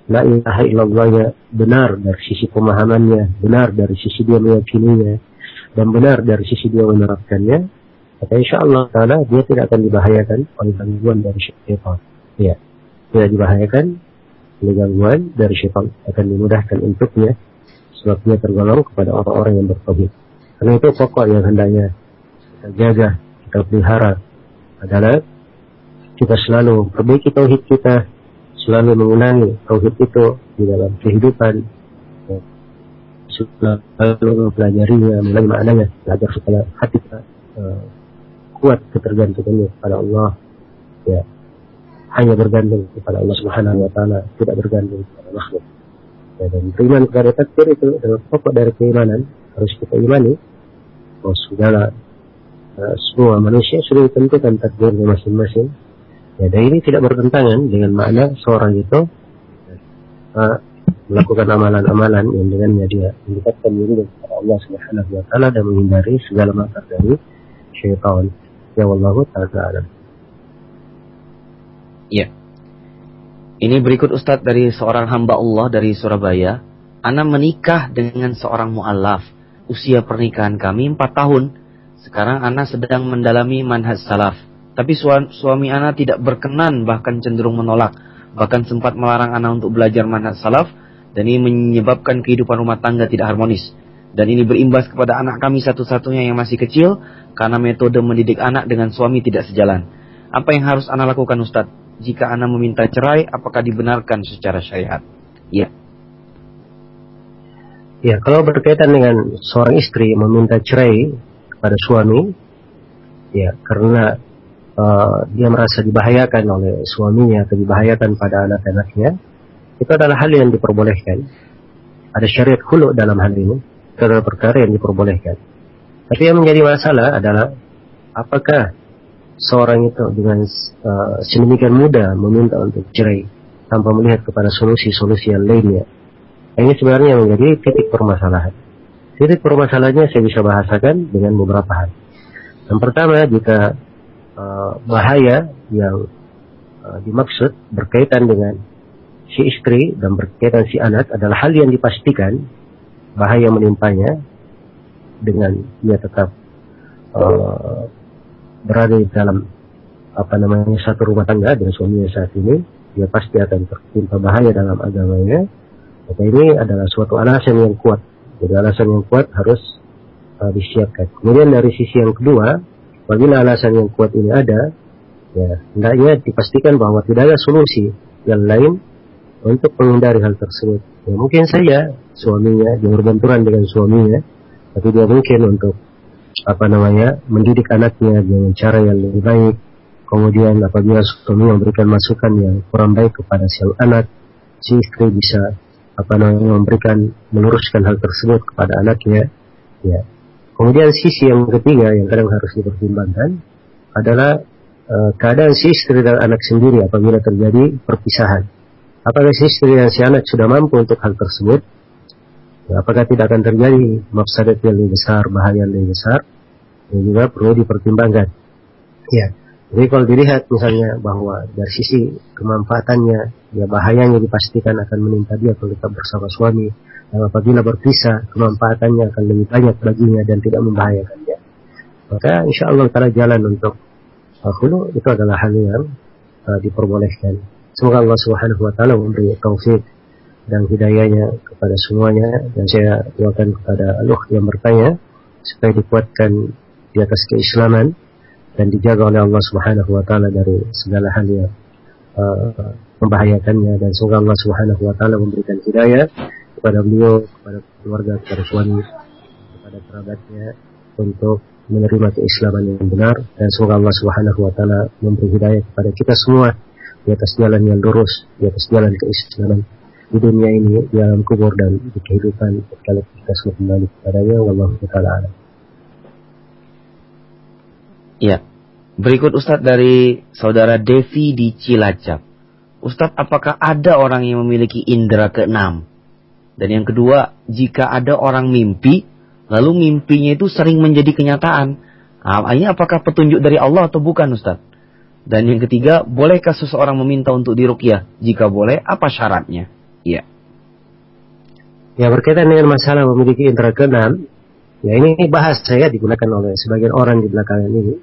la ilaha illallahnya benar dari sisi pemahamannya, benar dari sisi dia meyakininya, dan benar dari sisi dia menerapkannya, maka insya Allah Ta'ala dia tidak akan dibahayakan oleh gangguan dari syaitan. Ya, tidak dibahayakan oleh gangguan dari syaitan, akan dimudahkan untuknya sebab dia tergolong kepada orang-orang yang bertauhid. Karena itu pokok yang hendaknya kita jaga, kita pelihara adalah kita selalu perbaiki tauhid kita, selalu mengulangi tauhid itu di dalam kehidupan, ya, selalu mempelajarinya, mulai maknanya, agar supaya hati kita uh, kuat ketergantungannya kepada Allah, ya, hanya bergantung kepada Allah Subhanahu Wa Taala, tidak bergantung kepada makhluk. Ya, dan beriman kepada takdir itu adalah pokok dari keimanan, harus kita imani bahwa segala uh, semua manusia sudah ditentukan takdirnya masing-masing. Ya, dan ini tidak bertentangan dengan makna seorang itu uh, melakukan amalan-amalan yang dengannya dia mendekatkan diri kepada Allah Subhanahu Wa Taala dan menghindari segala makar dari syaitan. Ya wallahu ta'ala. Ya. Ini berikut Ustadz dari seorang hamba Allah dari Surabaya. Ana menikah dengan seorang mu'alaf. Usia pernikahan kami empat tahun. Sekarang Ana sedang mendalami manhaj salaf. Tapi suami Ana tidak berkenan, bahkan cenderung menolak. Bahkan sempat melarang Ana untuk belajar manhaj salaf. Dan ini menyebabkan kehidupan rumah tangga tidak harmonis. Dan ini berimbas kepada anak kami satu-satunya yang masih kecil. Karena metode mendidik anak dengan suami tidak sejalan. Apa yang harus Ana lakukan Ustadz? Jika Ana meminta cerai, apakah dibenarkan secara syariat? Ya. Ya, kalau berkaitan dengan seorang istri meminta cerai kepada suami, ya, karena Uh, dia merasa dibahayakan oleh suaminya atau dibahayakan pada anak-anaknya, itu adalah hal yang diperbolehkan. Ada syariat khulu dalam hal ini, itu adalah perkara yang diperbolehkan. Tapi yang menjadi masalah adalah apakah seorang itu dengan uh, sedemikian mudah meminta untuk cerai tanpa melihat kepada solusi-solusi yang lainnya. Ini sebenarnya menjadi titik permasalahan. Titik permasalahannya saya bisa bahasakan dengan beberapa hal. Yang pertama, jika Uh, bahaya yang uh, dimaksud berkaitan dengan si istri dan berkaitan si anak adalah hal yang dipastikan bahaya menimpanya dengan dia tetap uh, berada di dalam apa namanya satu rumah tangga dengan suaminya saat ini, dia pasti akan tertimpa bahaya dalam agamanya. Maka ini adalah suatu alasan yang kuat. Jadi alasan yang kuat harus uh, disiapkan. Kemudian dari sisi yang kedua, apabila alasan yang kuat ini ada, ya, hendaknya dipastikan bahwa tidak ada solusi yang lain untuk menghindari hal tersebut. Ya, mungkin saja suaminya, dia berbenturan dengan suaminya, tapi dia mungkin untuk apa namanya mendidik anaknya dengan cara yang lebih baik. Kemudian apabila suami memberikan masukan yang kurang baik kepada sang anak, si istri bisa apa namanya memberikan meluruskan hal tersebut kepada anaknya. Ya. Kemudian sisi yang ketiga yang kadang harus dipertimbangkan adalah uh, keadaan si istri dan anak sendiri apabila terjadi perpisahan. Apakah si istri dan si anak sudah mampu untuk hal tersebut? Ya, apakah tidak akan terjadi mafsadat yang lebih besar, bahaya yang lebih besar? Yang juga perlu dipertimbangkan. Ya, jadi kalau dilihat misalnya bahwa dari sisi kemanfaatannya, ya bahayanya dipastikan akan menimpa dia kalau tetap bersama suami. Dan apabila berpisah, kemanfaatannya akan lebih banyak baginya dan tidak membahayakan dia. Maka insya Allah kalau jalan untuk khulu itu adalah hal yang uh, diperbolehkan. Semoga Allah Subhanahu Wa Taala memberi taufik dan hidayahnya kepada semuanya. Dan saya doakan kepada Allah yang bertanya supaya dikuatkan di atas keislaman dan dijaga oleh Allah Subhanahu Wa Taala dari segala hal yang uh, membahayakannya. Dan semoga Allah Subhanahu Wa Taala memberikan hidayah kepada beliau, kepada keluarga, kepada suami, kepada kerabatnya untuk menerima keislaman yang benar. Dan semoga Allah Subhanahu Wa Taala memberi hidayah kepada kita semua di atas jalan yang lurus, di atas jalan keislaman di dunia ini, di alam kubur dan di kehidupan kalau kita semua kembali kepadanya. Wallahu ta'ala a'lam. Ya. Berikut Ustadz dari saudara Devi di Cilacap. Ustadz, apakah ada orang yang memiliki indera keenam? Dan yang kedua, jika ada orang mimpi, lalu mimpinya itu sering menjadi kenyataan. Nah, ini apakah petunjuk dari Allah atau bukan Ustaz? Dan yang ketiga, bolehkah seseorang meminta untuk diruqyah? Jika boleh, apa syaratnya? Iya. Ya, berkaitan dengan masalah memiliki indera keenam, ya ini bahas saya digunakan oleh sebagian orang di belakangan ini.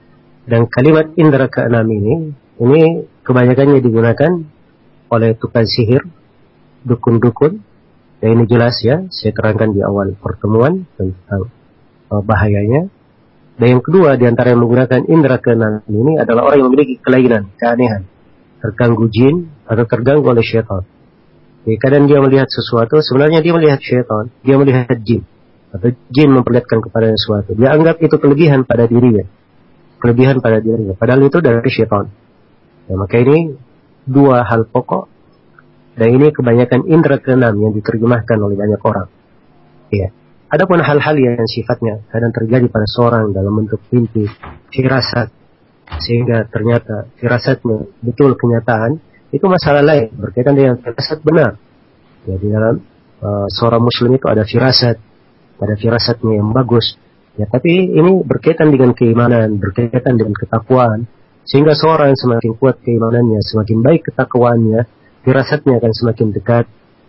Dan kalimat indera keenam ini, ini kebanyakannya digunakan oleh tukang sihir, dukun-dukun. Ya ini jelas ya, saya terangkan di awal pertemuan tentang uh, bahayanya. Dan yang kedua, di antara yang menggunakan indera keenam ini adalah orang yang memiliki kelainan, keanehan, terganggu jin atau terganggu oleh syaitan. Jadi kadang dia melihat sesuatu, sebenarnya dia melihat syaitan, dia melihat jin, atau jin memperlihatkan kepada sesuatu. Dia anggap itu kelebihan pada dirinya, kelebihan pada dirinya. Padahal itu dari syaitan. Ya, maka ini dua hal pokok, dan ini kebanyakan indera keenam yang diterjemahkan oleh banyak orang. Ya. Adapun hal-hal yang sifatnya kadang terjadi pada seorang dalam bentuk mimpi, firasat, sehingga ternyata firasatnya betul kenyataan, itu masalah lain, berkaitan dengan firasat benar. Ya, di dalam uh, seorang muslim itu ada firasat, ada firasatnya yang bagus. Ya, tapi ini berkaitan dengan keimanan, berkaitan dengan ketakwaan, sehingga seorang semakin kuat keimanannya, semakin baik ketakwaannya, firasatnya akan semakin dekat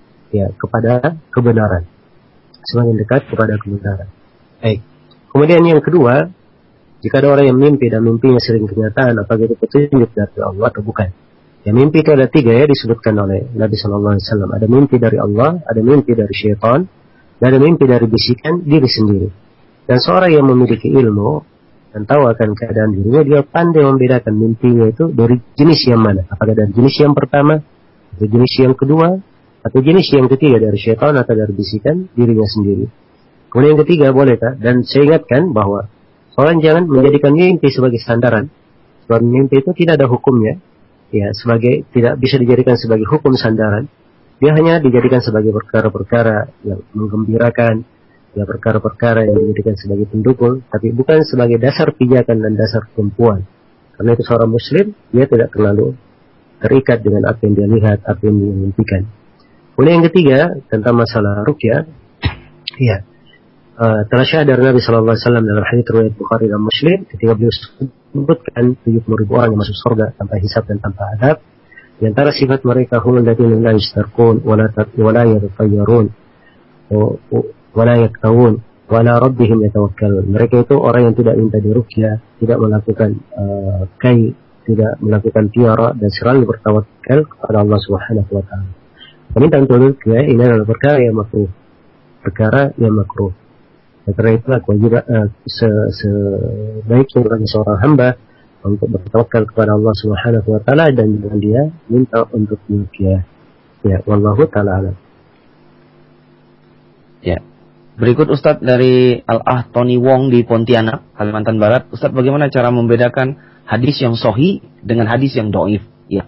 ya kepada kebenaran, semakin dekat kepada kebenaran. Baik. Kemudian yang kedua, jika ada orang yang mimpi dan mimpinya sering kenyataan, apakah itu petunjuk dari Allah atau bukan? Ya, mimpi itu ada tiga ya, disebutkan oleh Nabi Shallallahu Alaihi Wasallam. Ada mimpi dari Allah, ada mimpi dari syaitan, dan ada mimpi dari bisikan diri sendiri. Dan seorang yang memiliki ilmu dan tahu akan keadaan dirinya, dia pandai membedakan mimpinya itu dari jenis yang mana. Apakah dari jenis yang pertama, atau jenis yang kedua, atau jenis yang ketiga dari syaitan atau dari bisikan dirinya sendiri. Kemudian yang ketiga, boleh tak? Dan saya ingatkan bahwa seorang jangan menjadikan mimpi sebagai sandaran. Sebab mimpi itu tidak ada hukumnya. Ya, sebagai tidak bisa dijadikan sebagai hukum sandaran. Dia hanya dijadikan sebagai perkara-perkara yang menggembirakan, ya perkara-perkara yang dijadikan sebagai pendukung, tapi bukan sebagai dasar pijakan dan dasar tumpuan. Karena itu seorang muslim, dia tidak terlalu terikat dengan apa yang dia lihat, apa yang dia mimpikan. Kemudian yang ketiga, tentang masalah ruqyah, ya, uh, telah syahid dari Nabi Shallallahu Alaihi Wasallam dalam hadits riwayat Bukhari dan Muslim, ketika beliau sebutkan tujuh puluh ribu orang yang masuk surga tanpa hisab dan tanpa adab. Di antara sifat mereka, humul ladzina la yastarqun wa la yatafayyarun wa la yaktawun wa la rabbihim yatawakkalun. Mereka itu orang yang tidak minta diruqyah, tidak melakukan uh, kai, tidak melakukan tiara, dan selalu bertawakal kepada Allah Subhanahu wa taala. Permintaan ruqyah ini adalah perkara yang makruh. Perkara yang makruh. Karena itulah kewajiban uh, sebaiknya bagi seorang hamba untuk bertawakal kepada Allah Subhanahu wa taala dan dengan dia minta untuk ruqyah. Ya, wallahu taala alam. Ya. Berikut Ustadz dari Al-Ah Tony Wong di Pontianak, Kalimantan Barat. Ustadz, bagaimana cara membedakan hadis yang sahih dengan hadis yang dhaif? Ya.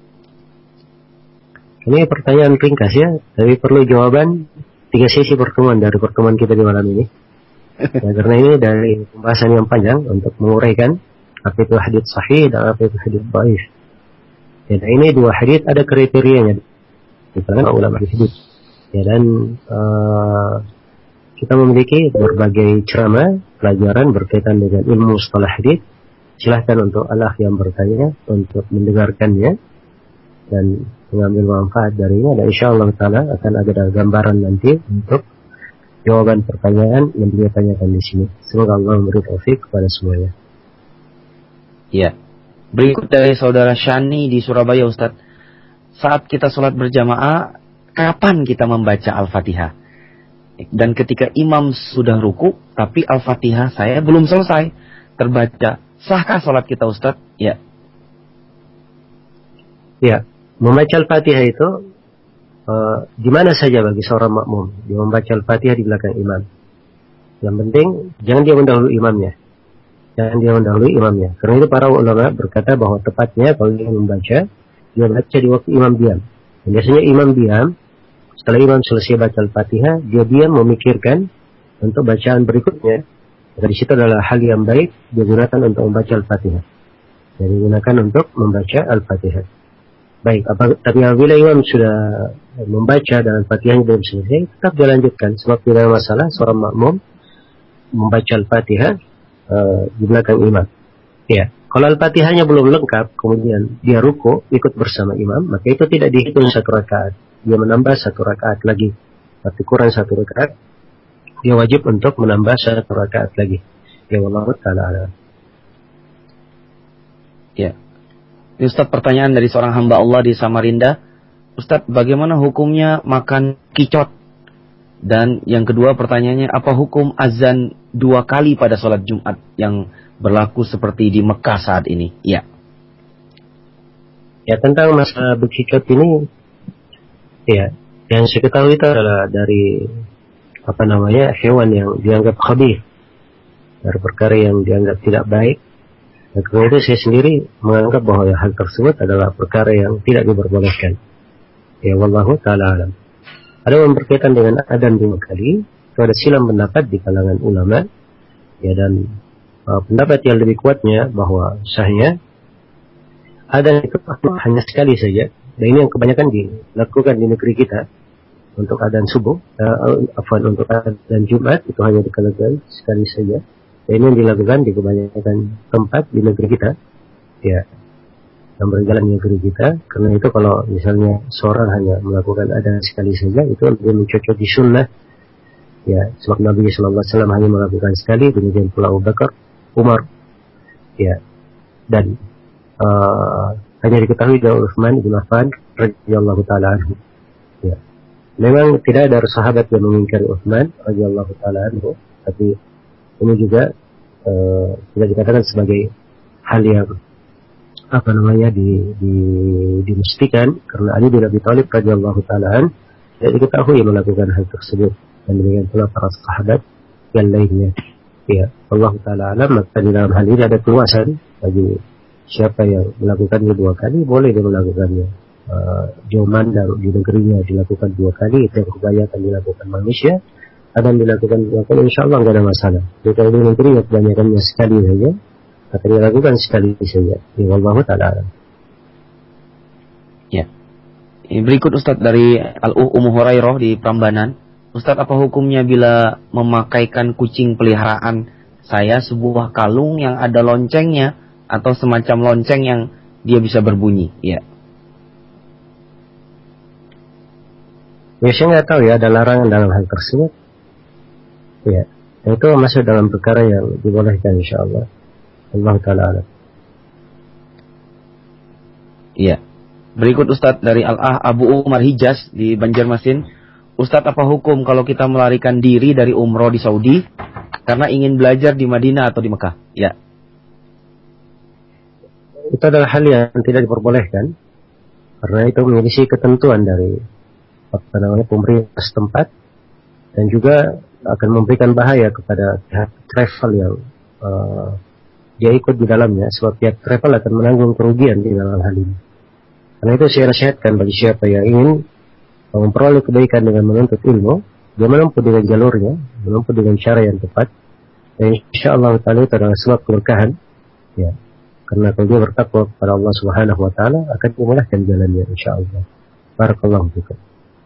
Ini pertanyaan ringkas ya, tapi perlu jawaban tiga sesi pertemuan dari pertemuan kita di malam ini. Ya, karena ini dari pembahasan yang panjang untuk menguraikan apa itu hadits sahih dan apa itu hadits dhaif. Ya, dan ini dua hadits ada kriterianya di kalangan ulama hadits. Ya, dan uh, kita memiliki berbagai ceramah pelajaran berkaitan dengan ilmu mustalah hadits. Silahkan untuk Allah yang bertanya untuk mendengarkannya dan mengambil manfaat darinya, dan insyaallah taala akan ada gambaran nanti untuk jawaban pertanyaan yang beliau tanyakan di sini. Semoga Allah memberi taufik kepada semuanya. Ya. Berikut dari saudara Shani di Surabaya, Ustadz. Saat kita sholat berjamaah, kapan kita membaca Al-Fatihah? Dan ketika imam sudah ruku, tapi Al-Fatihah saya belum selesai terbaca, sahkah sholat kita, Ustadz? Ya. Ya, membaca Al-Fatihah itu Uh, di mana saja bagi seorang makmum dia membaca Al-Fatihah di belakang imam. Yang penting jangan dia mendahului imamnya. Jangan dia mendahului imamnya. Karena itu para ulama berkata bahwa tepatnya kalau dia membaca, dia baca di waktu imam diam. Dan biasanya imam diam, setelah imam selesai baca Al-Fatihah, dia diam memikirkan untuk bacaan berikutnya. Dari situ adalah hal yang baik digunakan untuk membaca Al-Fatihah. Jadi digunakan untuk membaca Al-Fatihah. Baik, apa, tapi apabila imam sudah membaca dan Al-Fatihahnya belum selesai, tetap dilanjutkan. Sebab tidak ada masalah seorang makmum membaca Al-Fatihah uh, di belakang imam. Ya, kalau Al-Fatihahnya belum lengkap, kemudian dia ruku ikut bersama imam, maka itu tidak dihitung satu rakaat. dia menambah satu rakaat lagi. Tapi kurang satu rakaat, dia wajib untuk menambah satu rakaat lagi. Ya Allah Ta'ala. Ya. Ini Ustaz, pertanyaan dari seorang hamba Allah di Samarinda. Ustaz, bagaimana hukumnya makan kicot? Dan yang kedua pertanyaannya, apa hukum azan dua kali pada sholat Jumat yang berlaku seperti di Mekah saat ini? Ya. Ya, tentang masalah bekicot ini, ya, yang saya ketahui itu adalah dari apa namanya hewan yang dianggap khabith, dari perkara yang dianggap tidak baik. Dan karena itu saya sendiri menganggap bahwa hal tersebut adalah perkara yang tidak diperbolehkan. Ya, wallahu ta'ala alam. Ada yang berkaitan dengan adzan dua kali, itu ada silang pendapat di kalangan ulama. Ya, dan uh, pendapat yang lebih kuatnya bahwa sahnya adzan itu hanya sekali saja. Dan ini yang kebanyakan dilakukan di negeri kita untuk adzan subuh, uh, afwan untuk adzan Jumat itu hanya dilakukan sekali saja. Dan ini yang dilakukan di kebanyakan tempat di negeri kita, ya, yang berjalan di negeri kita. Karena itu kalau misalnya seorang hanya melakukan adzan sekali saja, itu lebih mencocoki sunnah. Ya, sebab Nabi Sallallahu Alaihi Wasallam hanya melakukan sekali, demikian pula Abu Bakar, Umar, ya, dan uh, hanya diketahui dari Utsman bin Affan radhiyallahu taala anhu. Ya, memang tidak ada sahabat yang mengingkari Utsman radhiyallahu taala anhu, tapi ini juga uh, tidak dikatakan sebagai hal yang apa namanya di, di dimestikan, karena Ali bin Abi Thalib radhiyallahu taala an tidak diketahui melakukan hal tersebut, dan demikian pula para sahabat yang lainnya. Ya, Allah taala alam. Maka di dalam hal ini ada keluasan bagi siapa yang melakukannya dua kali, boleh dia melakukannya. Uh, jauh mandar di negerinya dilakukan dua kali, itu yang kebanyakan dilakukan manusia. Ada yang dilakukan dua kali, insya Allah nggak ada masalah. Jika di negeri yang kebanyakannya sekali saja, akan dilakukan sekali saja. Ya Allah ta'ala. Ya. Ini berikut Ustaz dari Al-Uh Ummu Hurairah di Prambanan. Ustaz, apa hukumnya bila memakaikan kucing peliharaan saya sebuah kalung yang ada loncengnya atau semacam lonceng yang dia bisa berbunyi? Ya. Ya, saya nggak tahu ya ada larangan dalam hal tersebut. Ya, itu masuk dalam perkara yang dibolehkan insya Allah. Allah Ta'ala alam. Iya. Berikut Ustadz dari Al-Ah Abu Umar Hijaz di Banjarmasin. Ustadz, apa hukum kalau kita melarikan diri dari umroh di Saudi karena ingin belajar di Madinah atau di Mekah? Ya. Itu adalah hal yang tidak diperbolehkan, karena itu memiliki ketentuan dari apa namanya pemerintah setempat, dan juga akan memberikan bahaya kepada pihak travel yang uh, dia ikut di dalamnya, sebab pihak travel akan menanggung kerugian di dalam hal ini. Karena itu saya nasihatkan bagi siapa yang ingin memperoleh kebaikan dengan menuntut ilmu, dia menempuh dengan jalurnya, menempuh dengan cara yang tepat, dan insya Allah Ta'ala itu adalah sebab keberkahan. Ya, karena kalau dia bertakwa kepada Allah Subhanahu Wa Ta'ala, akan dimudahkan jalannya insya Allah. Barakallahu fikum.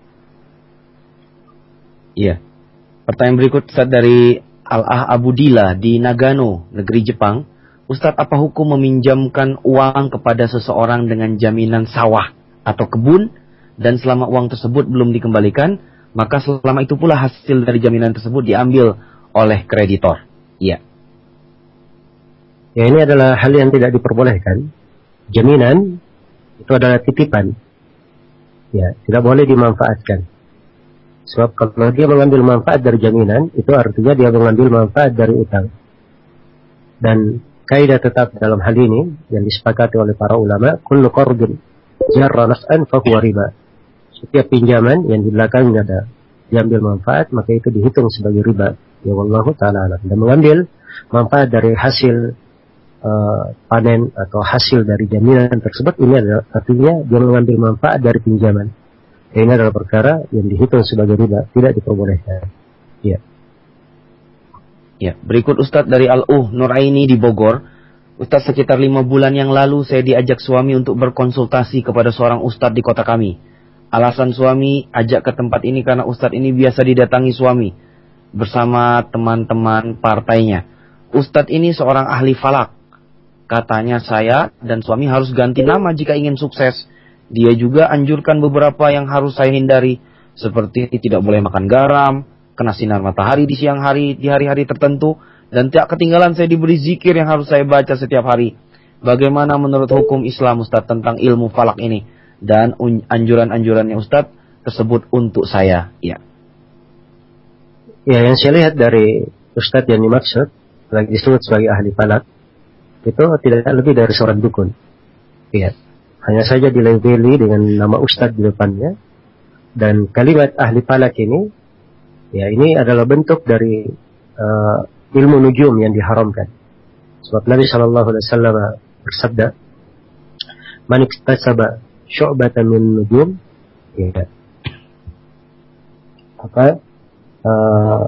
Iya. Pertanyaan berikut Ustaz dari Al-Ah Abu Dila di Nagano, negeri Jepang. Ustaz, apa hukum meminjamkan uang kepada seseorang dengan jaminan sawah atau kebun, dan selama uang tersebut belum dikembalikan, maka selama itu pula hasil dari jaminan tersebut diambil oleh kreditor? Iya. Ya, ini adalah hal yang tidak diperbolehkan. Jaminan itu adalah titipan. Ya, tidak boleh dimanfaatkan. Sebab kalau dia mengambil manfaat dari jaminan, itu artinya dia mengambil manfaat dari utang. Dan kaidah tetap dalam hal ini yang disepakati oleh para ulama, kullu qardin jarra naf'an fa huwa riba. Setiap pinjaman yang di belakangnya ada diambil manfaat, maka itu dihitung sebagai riba. Ya wallahu ta'ala alam. Dan mengambil manfaat dari hasil uh, panen atau hasil dari jaminan tersebut, ini adalah artinya dia mengambil manfaat dari pinjaman. Ini adalah perkara yang dihitung sebagai riba, tidak diperbolehkan. Ya. Ya, berikut Ustadz dari Al-Uh Nuraini di Bogor. Ustadz, sekitar lima bulan yang lalu saya diajak suami untuk berkonsultasi kepada seorang ustadz di kota kami. Alasan suami ajak ke tempat ini karena ustadz ini biasa didatangi suami bersama teman-teman partainya. Ustadz ini seorang ahli falak. Katanya saya dan suami harus ganti nama jika ingin sukses Dia juga anjurkan beberapa yang harus saya hindari, seperti tidak boleh makan garam, kena sinar matahari di siang hari, di hari-hari tertentu, dan tidak ketinggalan saya diberi zikir yang harus saya baca setiap hari. Bagaimana menurut hukum Islam Ustadz tentang ilmu falak ini? Dan anjuran-anjurannya Ustadz tersebut untuk saya. Ya. Ya, yang saya lihat dari Ustadz yang dimaksud, lagi disebut sebagai ahli falak, itu tidak lebih dari seorang dukun. Ya. Hanya saja dilabeli dengan nama Ustadz di depannya. Dan kalimat ahli falak ini, ya ini adalah bentuk dari uh, ilmu nujum yang diharamkan. Sebab Nabi shallallahu alaihi wasallam bersabda, "Man iktasaba syu'batan min nujum," ya. Apa? Uh,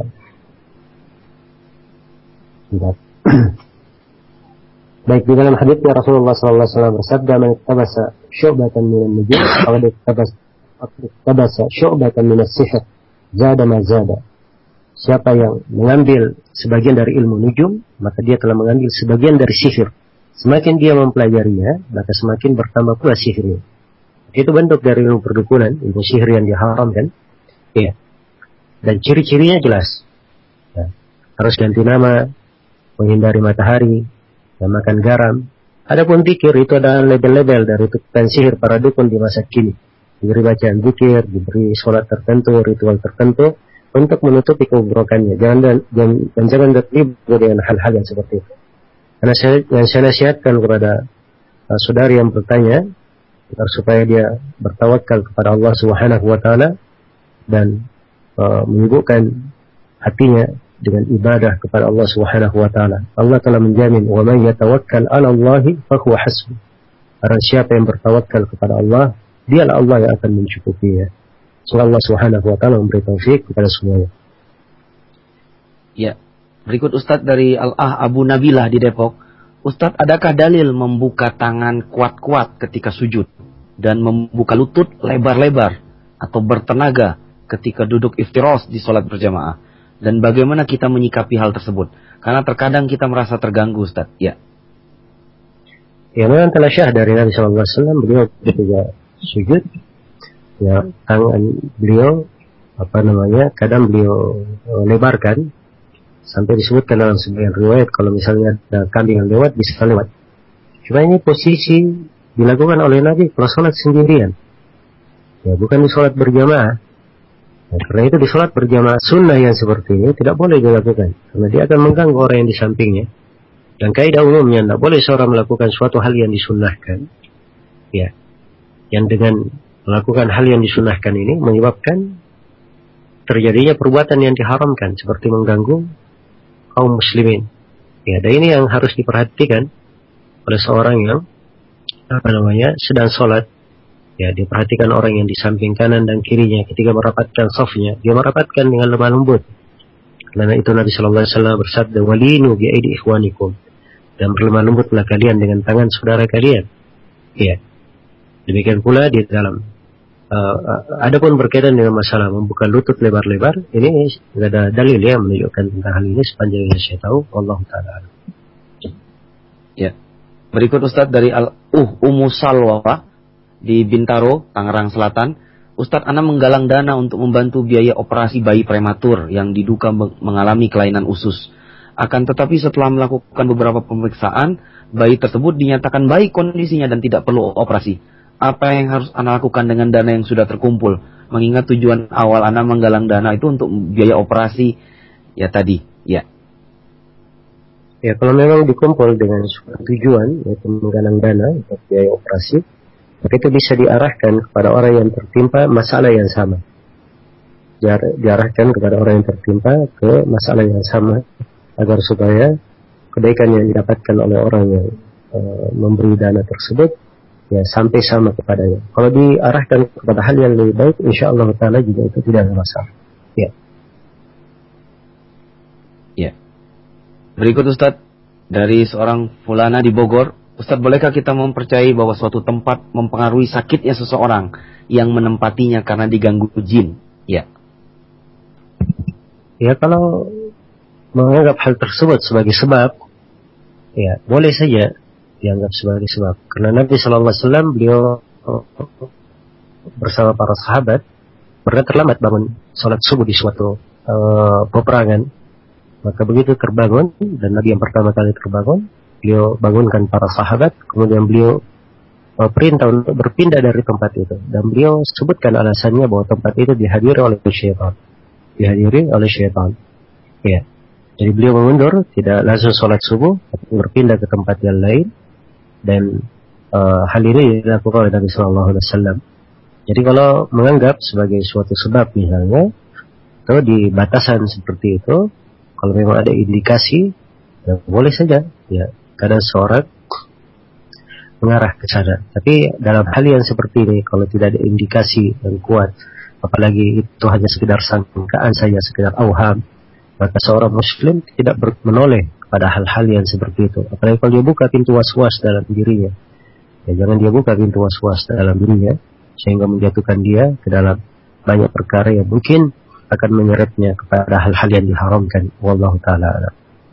Baik, di dalam hadisnya Rasulullah shallallahu alaihi wasallam bersabda, "Man iktabasa syu'batan min nujum, faqad iktabasa iktabasa syu'batan min as-sihr, zada ma zada." Siapa yang mengambil sebagian dari ilmu nujum, maka dia telah mengambil sebagian dari sihir. Semakin dia mempelajarinya, maka semakin bertambah pula sihirnya. Itu bentuk dari ilmu perdukunan, ilmu sihir yang diharamkan. Ya. Dan ciri-cirinya jelas. Ya. Harus ganti nama, menghindari matahari, dan makan garam. Adapun zikir itu adalah label-label dari tukang sihir para dukun di masa kini. Diberi bacaan zikir, diberi sholat tertentu, ritual tertentu, untuk menutupi kebrokannya. Jangan dan, dan, dan jangan terlibat dengan hal-hal yang seperti itu. Karena saya, yang saya nasihatkan kepada uh, saudari yang bertanya, agar supaya dia bertawakal kepada Allah Subhanahu Wa Taala dan uh, menyibukkan hatinya dengan ibadah kepada Allah Subhanahu Wa Taala. Allah telah menjamin, "Wa man yatawakkal 'ala Allahi fahuwa hasbuh." Barang siapa yang bertawakal kepada Allah, dialah Allah yang akan mencukupinya. Semoga Allah Subhanahu Wa Taala memberi taufik kepada semuanya. Ya, berikut Ustadz dari Al-Ah Abu Nabilah di Depok. Ustadz, adakah dalil membuka tangan kuat-kuat ketika sujud dan membuka lutut lebar-lebar atau bertenaga ketika duduk iftiros di sholat berjamaah? Dan bagaimana kita menyikapi hal tersebut? Karena terkadang kita merasa terganggu, Ustadz. Ya. Ya, memang telah syah dari Nabi Shallallahu Alaihi Wasallam, beliau ketika sujud, ya tangan beliau apa namanya kadang beliau uh, lebarkan sampai disebutkan dalam sebagian riwayat kalau misalnya ada kambing yang lewat bisa lewat. Cuma ini posisi dilakukan oleh Nabi kalau sholat sendirian, ya bukan di sholat berjamaah. Nah, karena itu di sholat berjamaah sunnah yang seperti ini tidak boleh dilakukan karena dia akan mengganggu orang yang di sampingnya. Dan kaidah umumnya tidak boleh seorang melakukan suatu hal yang disunnahkan, ya, yang dengan melakukan hal yang disunahkan ini menyebabkan terjadinya perbuatan yang diharamkan seperti mengganggu kaum muslimin. Ya, dan ini yang harus diperhatikan oleh seorang yang apa namanya sedang sholat. Ya, diperhatikan orang yang di samping kanan dan kirinya ketika merapatkan safnya, dia merapatkan dengan lemah lembut. Karena itu Nabi Shallallahu Alaihi Wasallam bersabda, "Walinu bi aidi ikhwanikum," dan berlemah lembutlah kalian dengan tangan saudara kalian. Ya, demikian pula di dalam Uh, adapun berkaitan dengan masalah membuka lutut lebar-lebar, ini tidak ada dalil yang menunjukkan tentang hal ini sepanjang yang saya tahu. Allah Taala. Ya. Berikut Ustadz dari Al Uh Ummu Salwa di Bintaro, Tangerang Selatan. Ustadz, ana menggalang dana untuk membantu biaya operasi bayi prematur yang diduga mengalami kelainan usus. Akan tetapi setelah melakukan beberapa pemeriksaan, bayi tersebut dinyatakan baik kondisinya dan tidak perlu operasi. Apa yang harus Anda lakukan dengan dana yang sudah terkumpul? Mengingat tujuan awal Anda menggalang dana itu untuk biaya operasi ya tadi. Ya. Ya, kalau memang dikumpul dengan tujuan yaitu menggalang dana untuk biaya operasi, maka itu bisa diarahkan kepada orang yang tertimpa masalah yang sama. Diarahkan kepada orang yang tertimpa ke masalah yang sama agar supaya kebaikan yang didapatkan oleh orang yang uh, memberi dana tersebut ya sampai sama kepadanya. Kalau diarahkan kepada hal yang lebih baik, insya Allah Taala juga itu tidak ada masalah. Ya. Ya. Berikut Ustadz dari seorang fulana di Bogor. Ustadz, bolehkah kita mempercayai bahwa suatu tempat mempengaruhi sakitnya seseorang yang menempatinya karena diganggu jin? Ya. Ya, kalau menganggap hal tersebut sebagai sebab, ya boleh saja dianggap sebagai sebab. Karena Nabi Shallallahu Alaihi Wasallam beliau bersama para sahabat, pernah terlambat bangun sholat subuh di suatu uh, peperangan. Maka begitu terbangun, dan Nabi yang pertama kali terbangun, beliau bangunkan para sahabat, kemudian beliau uh, perintah untuk berpindah dari tempat itu. Dan beliau sebutkan alasannya bahwa tempat itu dihadiri oleh syaitan. Dihadiri oleh syaitan. Ya. Jadi beliau mengundur, tidak langsung sholat subuh, tapi berpindah ke tempat yang lain. Dan uh, hal ini dilakukan oleh Nabi Sallallahu Alaihi Wasallam. Jadi kalau menganggap sebagai suatu sebab misalnya, atau di batasan seperti itu, kalau memang ada indikasi, ya boleh saja. Ya, kadang seorang mengarah ke sana. Tapi dalam hal yang seperti ini, kalau tidak ada indikasi yang kuat, apalagi itu hanya sekedar sangkaan saja, sekedar auham, maka seorang muslim tidak menoleh pada hal-hal yang seperti itu. Apalagi kalau dia buka pintu was-was dalam dirinya. Ya, jangan dia buka pintu was-was dalam dirinya, sehingga menjatuhkan dia ke dalam banyak perkara yang mungkin akan menyeretnya kepada hal-hal yang diharamkan. Wallahu ta'ala.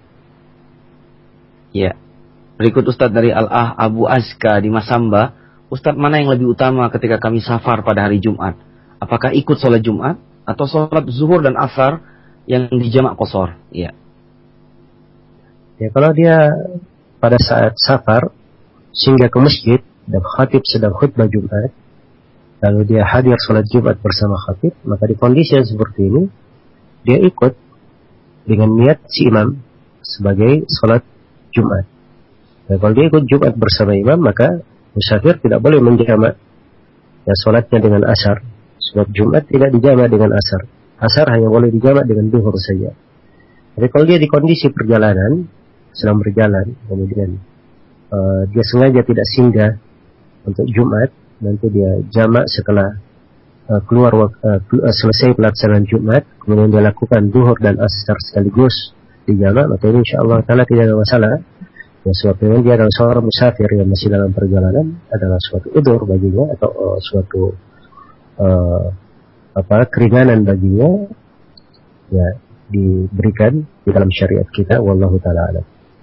Ya. Berikut Ustadz dari Al-Ah Abu Azka di Masamba. Ustadz, mana yang lebih utama ketika kami safar pada hari Jumat? Apakah ikut sholat Jumat atau sholat zuhur dan asar yang dijamak qashar? Ya. Ya, kalau dia pada saat safar singgah ke masjid dan khatib sedang khutbah Jumat, lalu dia hadir sholat Jumat bersama khatib, maka di kondisi yang seperti ini dia ikut dengan niat si imam sebagai sholat Jumat. Dan kalau dia ikut Jumat bersama imam, maka musafir tidak boleh menjamak ya sholatnya dengan asar. Sebab Jumat tidak dijamak dengan asar. Asar hanya boleh dijamak dengan duhur saja. Tapi kalau dia di kondisi perjalanan, sedang berjalan, kemudian uh, dia sengaja tidak singgah untuk Jumat, nanti dia jamak setelah uh, keluar uh, selesai pelaksanaan Jumat, kemudian dia lakukan duhur dan asar sekaligus di jamak, maka ini insyaAllah ta'ala tidak ada masalah. Ya, sebab memang dia adalah seorang musafir yang masih dalam perjalanan, adalah suatu udzur baginya atau uh, suatu uh, apa keringanan baginya, ya diberikan di dalam syariat kita. Wallahu ta'ala alam.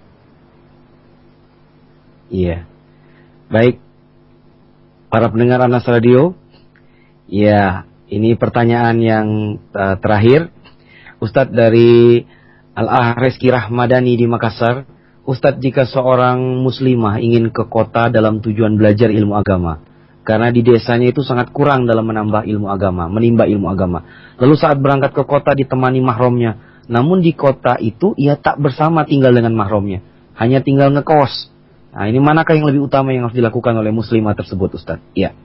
Iya. Baik. Para pendengar Anas Radio, ya, ini pertanyaan yang uh, terakhir. Ustadz dari Al-Ah Reski Rahmadani di Makassar. Ustadz, jika seorang muslimah ingin ke kota dalam tujuan belajar ilmu agama, karena di desanya itu sangat kurang dalam menambah ilmu agama, menimba ilmu agama. Lalu saat berangkat ke kota ditemani mahramnya, namun di kota itu ia tak bersama tinggal dengan mahramnya, hanya tinggal ngekos. Nah, ini manakah yang lebih utama yang harus dilakukan oleh muslimah tersebut, Ustaz? Iya.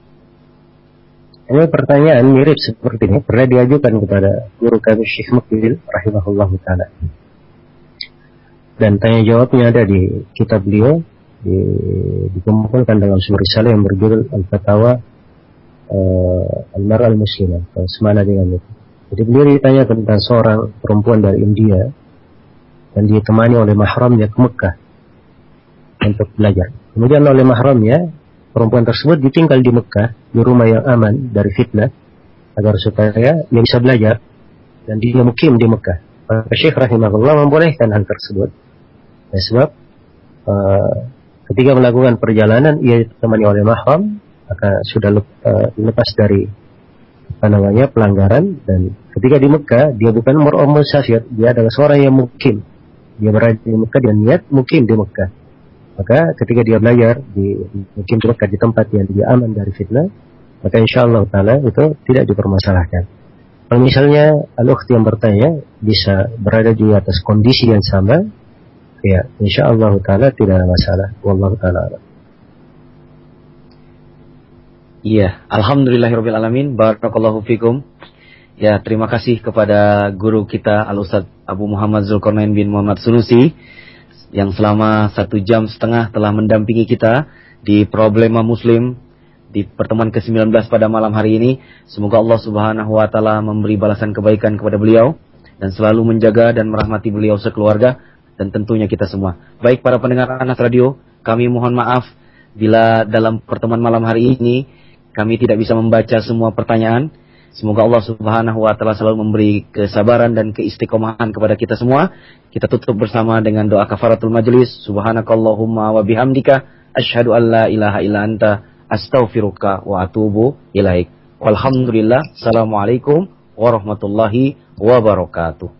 Ini pertanyaan mirip seperti ini pernah diajukan kepada guru kami Syekh Mukbil rahimahullah ta'ala. Dan tanya jawabnya ada di kitab beliau, di, dikumpulkan dalam sebuah risalah yang berjudul Al-Fatawa uh, Al-Mar'ah Al-Muslimah. Semana dengan itu. Jadi beliau ditanya tentang seorang perempuan dari India dan ditemani oleh mahramnya ke Mekah untuk belajar. Kemudian oleh mahramnya, perempuan tersebut ditinggal di Mekah, di rumah yang aman dari fitnah, agar supaya dia bisa belajar dan dia mukim di Mekah. Maka Syekh rahimahullah membolehkan hal tersebut. Ya, sebab uh, ketika melakukan perjalanan ia ditemani oleh mahram, maka sudah uh, lepas dari apa namanya pelanggaran, dan ketika di Mekah dia bukan musafir, dia adalah seorang yang mukim. Dia berada di Mekah dan niat mukim di Mekah. Maka ketika dia belajar di mungkin Mekah di tempat yang dia aman dari fitnah, maka insyaallah taala itu tidak dipermasalahkan. Kalau misalnya al-ukhti yang bertanya bisa berada di atas kondisi yang sama, ya insyaallah taala tidak ada masalah. Wallahu taala. Iya, alhamdulillahirabbil alamin. Barakallahu fikum. Ya, terima kasih kepada guru kita Al-Ustaz Abu Muhammad Zulkarnain bin Muhammad Sunusi yang selama satu jam setengah telah mendampingi kita di Problema Muslim di pertemuan ke sembilan belas pada malam hari ini. Semoga Allah Subhanahu wa taala memberi balasan kebaikan kepada beliau dan selalu menjaga dan merahmati beliau sekeluarga dan tentunya kita semua. Baik para pendengar Anas Radio, kami mohon maaf bila dalam pertemuan malam hari ini kami tidak bisa membaca semua pertanyaan. Semoga Allah Subhanahu wa taala selalu memberi kesabaran dan keistiqomahan kepada kita semua. Kita tutup bersama dengan doa kafaratul majlis. Subhanakallahumma wa bihamdika asyhadu an la ilaha illa anta astaghfiruka wa atubu ilaik. Walhamdulillah. Assalamualaikum warahmatullahi wabarakatuh.